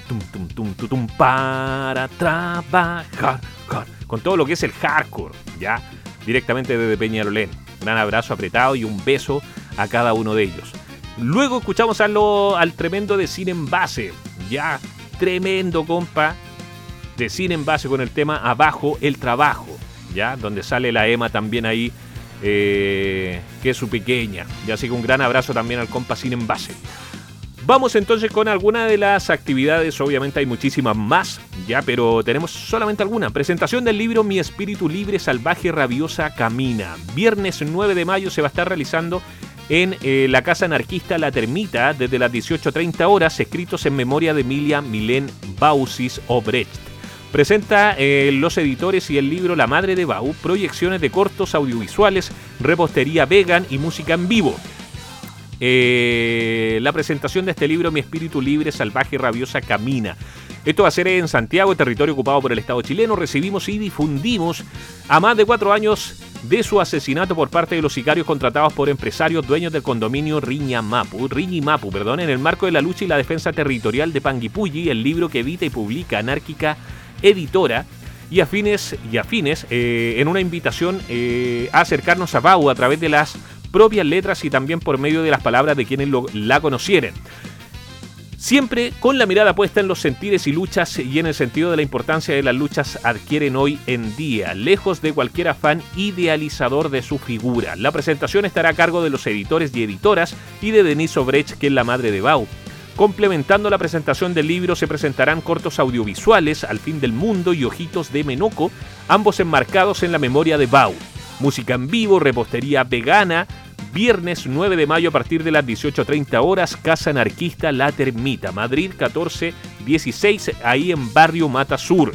[SPEAKER 7] para trabajar, con todo lo que es el hardcore, ya, directamente desde Peñalolén. Gran abrazo apretado y un beso a cada uno de ellos. Luego escuchamos al tremendo de Sin Envase, ya, tremendo compa de Sin Envase con el tema Abajo el Trabajo, ya, donde sale la Emma también ahí, que es su pequeña. Y así que un gran abrazo también al compa Sin Envase. Vamos entonces con algunas de las actividades. Obviamente hay muchísimas más, ya, pero tenemos solamente alguna. Presentación del libro Mi Espíritu Libre, Salvaje, Rabiosa Camina. Viernes 9 de mayo se va a estar realizando en la Casa Anarquista La Termita desde las 18:30 horas, escritos en memoria de Emilia Milén Bausis Obrecht. Presenta los editores y el libro La Madre de Bau, proyecciones de cortos audiovisuales, repostería vegan y música en vivo. La presentación de este libro Mi Espíritu Libre, Salvaje, Rabiosa Camina. Esto va a ser en Santiago, territorio ocupado por el Estado chileno. Recibimos y difundimos a más de 4 años de su asesinato por parte de los sicarios contratados por empresarios dueños del condominio Riñimapu, en el marco de la lucha y la defensa territorial de Panguipulli, el libro que edita y publica Anárquica Editora, y afines en una invitación a acercarnos a Bau a través de las propias letras y también por medio de las palabras de quienes la conocieren. Siempre con la mirada puesta en los sentires y luchas y en el sentido de la importancia de las luchas adquieren hoy en día, lejos de cualquier afán idealizador de su figura. La presentación estará a cargo de los editores y editoras y de Denise Obrecht, que es la madre de Bau. Complementando la presentación del libro se presentarán cortos audiovisuales, Al fin del mundo y Ojitos de Menoco, ambos enmarcados en la memoria de Bau. Música en vivo, repostería vegana. Viernes 9 de mayo a partir de las 18:30 horas, Casa Anarquista La Termita, Madrid 1416, ahí en Barrio Mata Sur.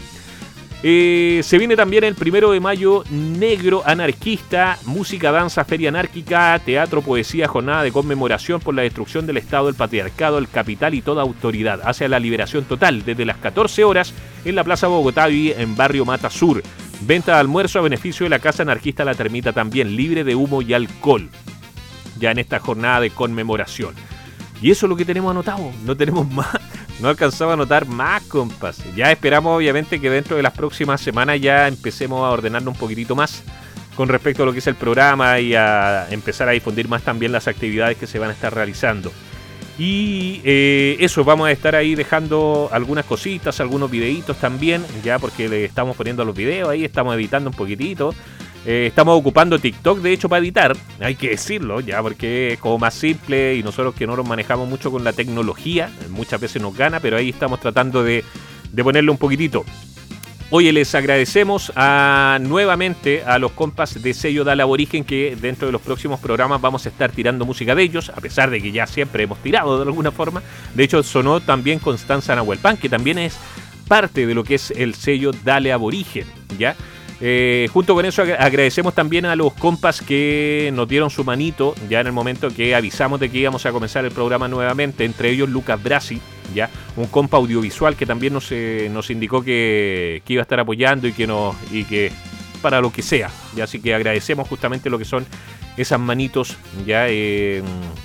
[SPEAKER 7] Se viene también el 1 de mayo, Negro Anarquista, música, danza, feria anárquica, teatro, poesía, jornada de conmemoración por la destrucción del Estado, el patriarcado, el capital y toda autoridad, hacia la liberación total, desde las 14 horas en la Plaza Bogotá y en Barrio Mata Sur. Venta de almuerzo a beneficio de la Casa Anarquista La Termita también, libre de humo y alcohol, ya en esta jornada de conmemoración. Y eso es lo que tenemos anotado, no tenemos más, no alcanzaba a anotar más, compas. Ya esperamos obviamente que dentro de las próximas semanas ya empecemos a ordenarnos un poquitito más con respecto a lo que es el programa y a empezar a difundir más también las actividades que se van a estar realizando. Y eso, vamos a estar ahí dejando algunas cositas, algunos videitos también, ya porque le estamos poniendo los videos ahí, estamos editando un poquitito. Estamos ocupando TikTok, de hecho, para editar, hay que decirlo, ya, porque es como más simple y nosotros que no nos manejamos mucho con la tecnología, muchas veces nos gana, pero ahí estamos tratando de ponerle un poquitito. Oye, les agradecemos nuevamente a los compas de sello Dale Aborigen, que dentro de los próximos programas vamos a estar tirando música de ellos, a pesar de que ya siempre hemos tirado de alguna forma. De hecho, sonó también Constanza Nahuelpan, que también es parte de lo que es el sello Dale Aborigen, ¿ya? Junto con eso agradecemos también a los compas que nos dieron su manito ya en el momento que avisamos de que íbamos a comenzar el programa nuevamente, entre ellos Lucas Brasi, ya un compa audiovisual que también nos indicó que iba a estar apoyando y que para lo que sea, ya, así que agradecemos justamente lo que son esas manitos, ya, y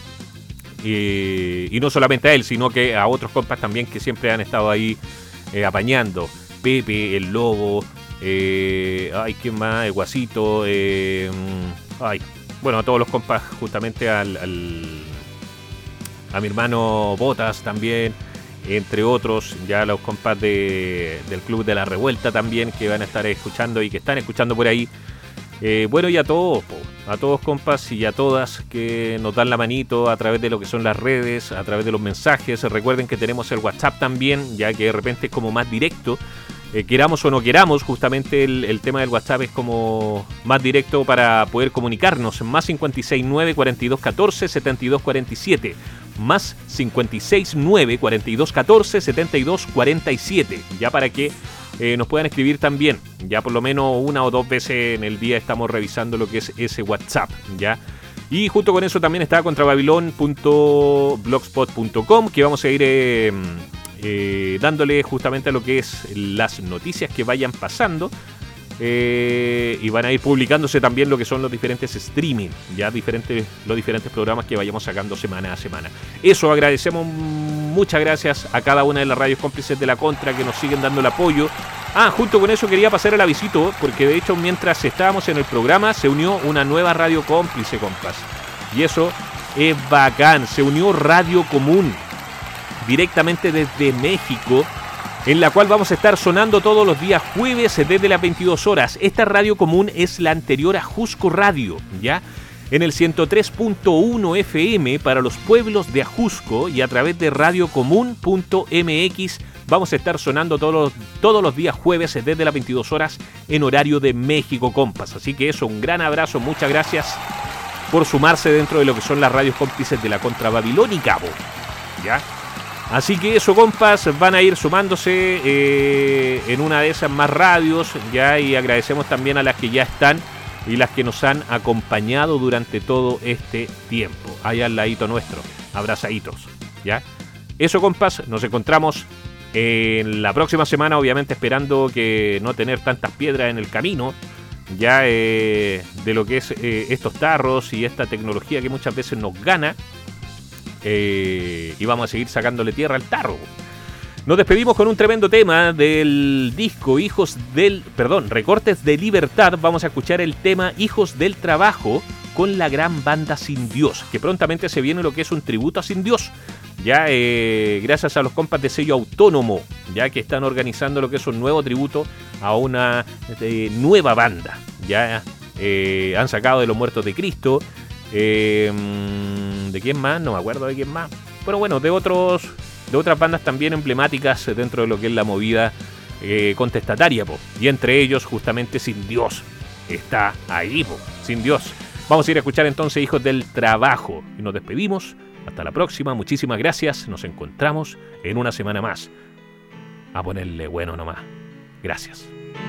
[SPEAKER 7] no solamente a él, sino que a otros compas también que siempre han estado ahí apañando, Pepe, el Lobo, ¿quién más? El Guasito, bueno, a todos los compas, justamente a mi hermano Botas también, entre otros, ya los compas del Club de la Revuelta también, que van a estar escuchando y que están escuchando por ahí. Bueno, y a todos compas y a todas que nos dan la manito a través de lo que son las redes, a través de los mensajes. Recuerden que tenemos el WhatsApp también, ya que de repente es como más directo. Queramos o no queramos, justamente el tema del WhatsApp es como más directo para poder comunicarnos. Más 569 4214 7247. Más 569 4214 7247. Ya para que nos puedan escribir también. Ya por lo menos una o dos veces en el día estamos revisando lo que es ese WhatsApp, ya. Y junto con eso también está contrababilon.blogspot.com, que vamos a ir dándole justamente a lo que es las noticias que vayan pasando, y van a ir publicándose también lo que son los diferentes streaming, ya los diferentes programas que vayamos sacando semana a semana. Eso, agradecemos, muchas gracias a cada una de las radios cómplices de la Contra que nos siguen dando el apoyo. Junto con eso quería pasar el avisito, porque de hecho mientras estábamos en el programa se unió una nueva radio cómplice, compas, y eso es bacán. Se unió Radio Común, directamente desde México, en la cual vamos a estar sonando todos los días jueves desde las 22 horas. Esta Radio Común es la anterior a Ajusco Radio, ¿ya? En el 103.1 FM para los pueblos de Ajusco, y a través de radiocomún.mx vamos a estar sonando todos los días jueves desde las 22 horas en horario de México, compas. Así que eso, un gran abrazo, muchas gracias por sumarse dentro de lo que son las radios cómplices de la Contra Babilón y Cabo, ¿ya? Así que eso, compas, van a ir sumándose en una de esas más radios, ya, y agradecemos también a las que ya están y las que nos han acompañado durante todo este tiempo. Allá al ladito nuestro, abrazaditos, ya. Eso, compas, nos encontramos en la próxima semana, obviamente esperando que no tener tantas piedras en el camino, ya, de lo que es estos tarros y esta tecnología que muchas veces nos gana. Y vamos a seguir sacándole tierra al tarro. Nos despedimos con un tremendo tema del disco Recortes de Libertad. Vamos a escuchar el tema Hijos del Trabajo, con la gran banda Sin Dios, que prontamente se viene lo que es un tributo a Sin Dios, ya gracias a los compas de sello Autónomo, ya que están organizando lo que es un nuevo tributo a una nueva banda. Ya han sacado de Los Muertos de Cristo, ¿de quién más? No me acuerdo de quién más, pero bueno, de otras bandas también emblemáticas dentro de lo que es la movida contestataria, po. Y entre ellos justamente Sin Dios está ahí, po. Sin Dios. Vamos a ir a escuchar entonces Hijos del Trabajo y nos despedimos. Hasta la próxima, muchísimas gracias. Nos encontramos en una semana más. A ponerle bueno nomás. Gracias.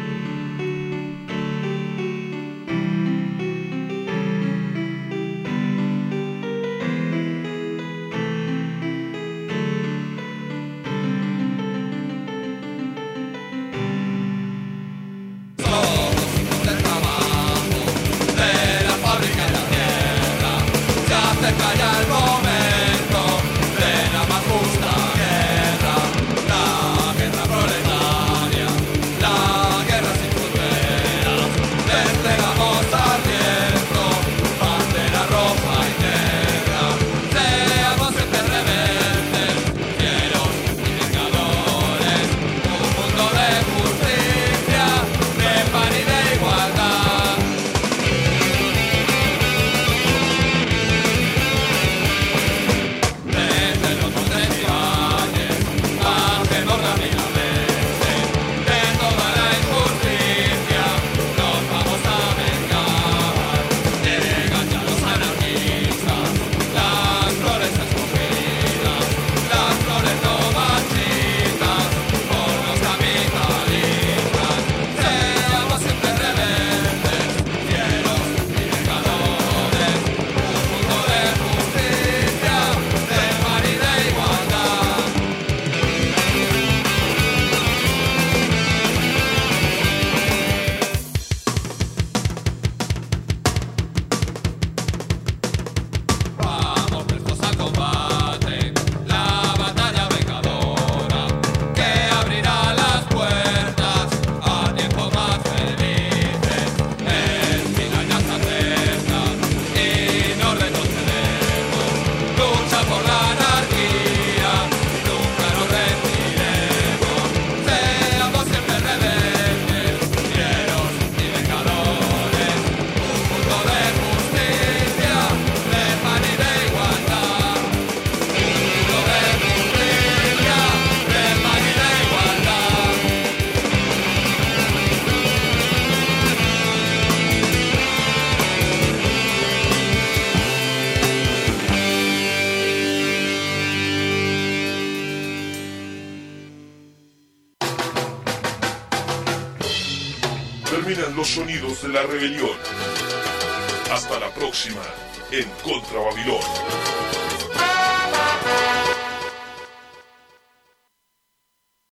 [SPEAKER 2] Terminan los sonidos de la rebelión. Hasta la próxima en Contra Babilón.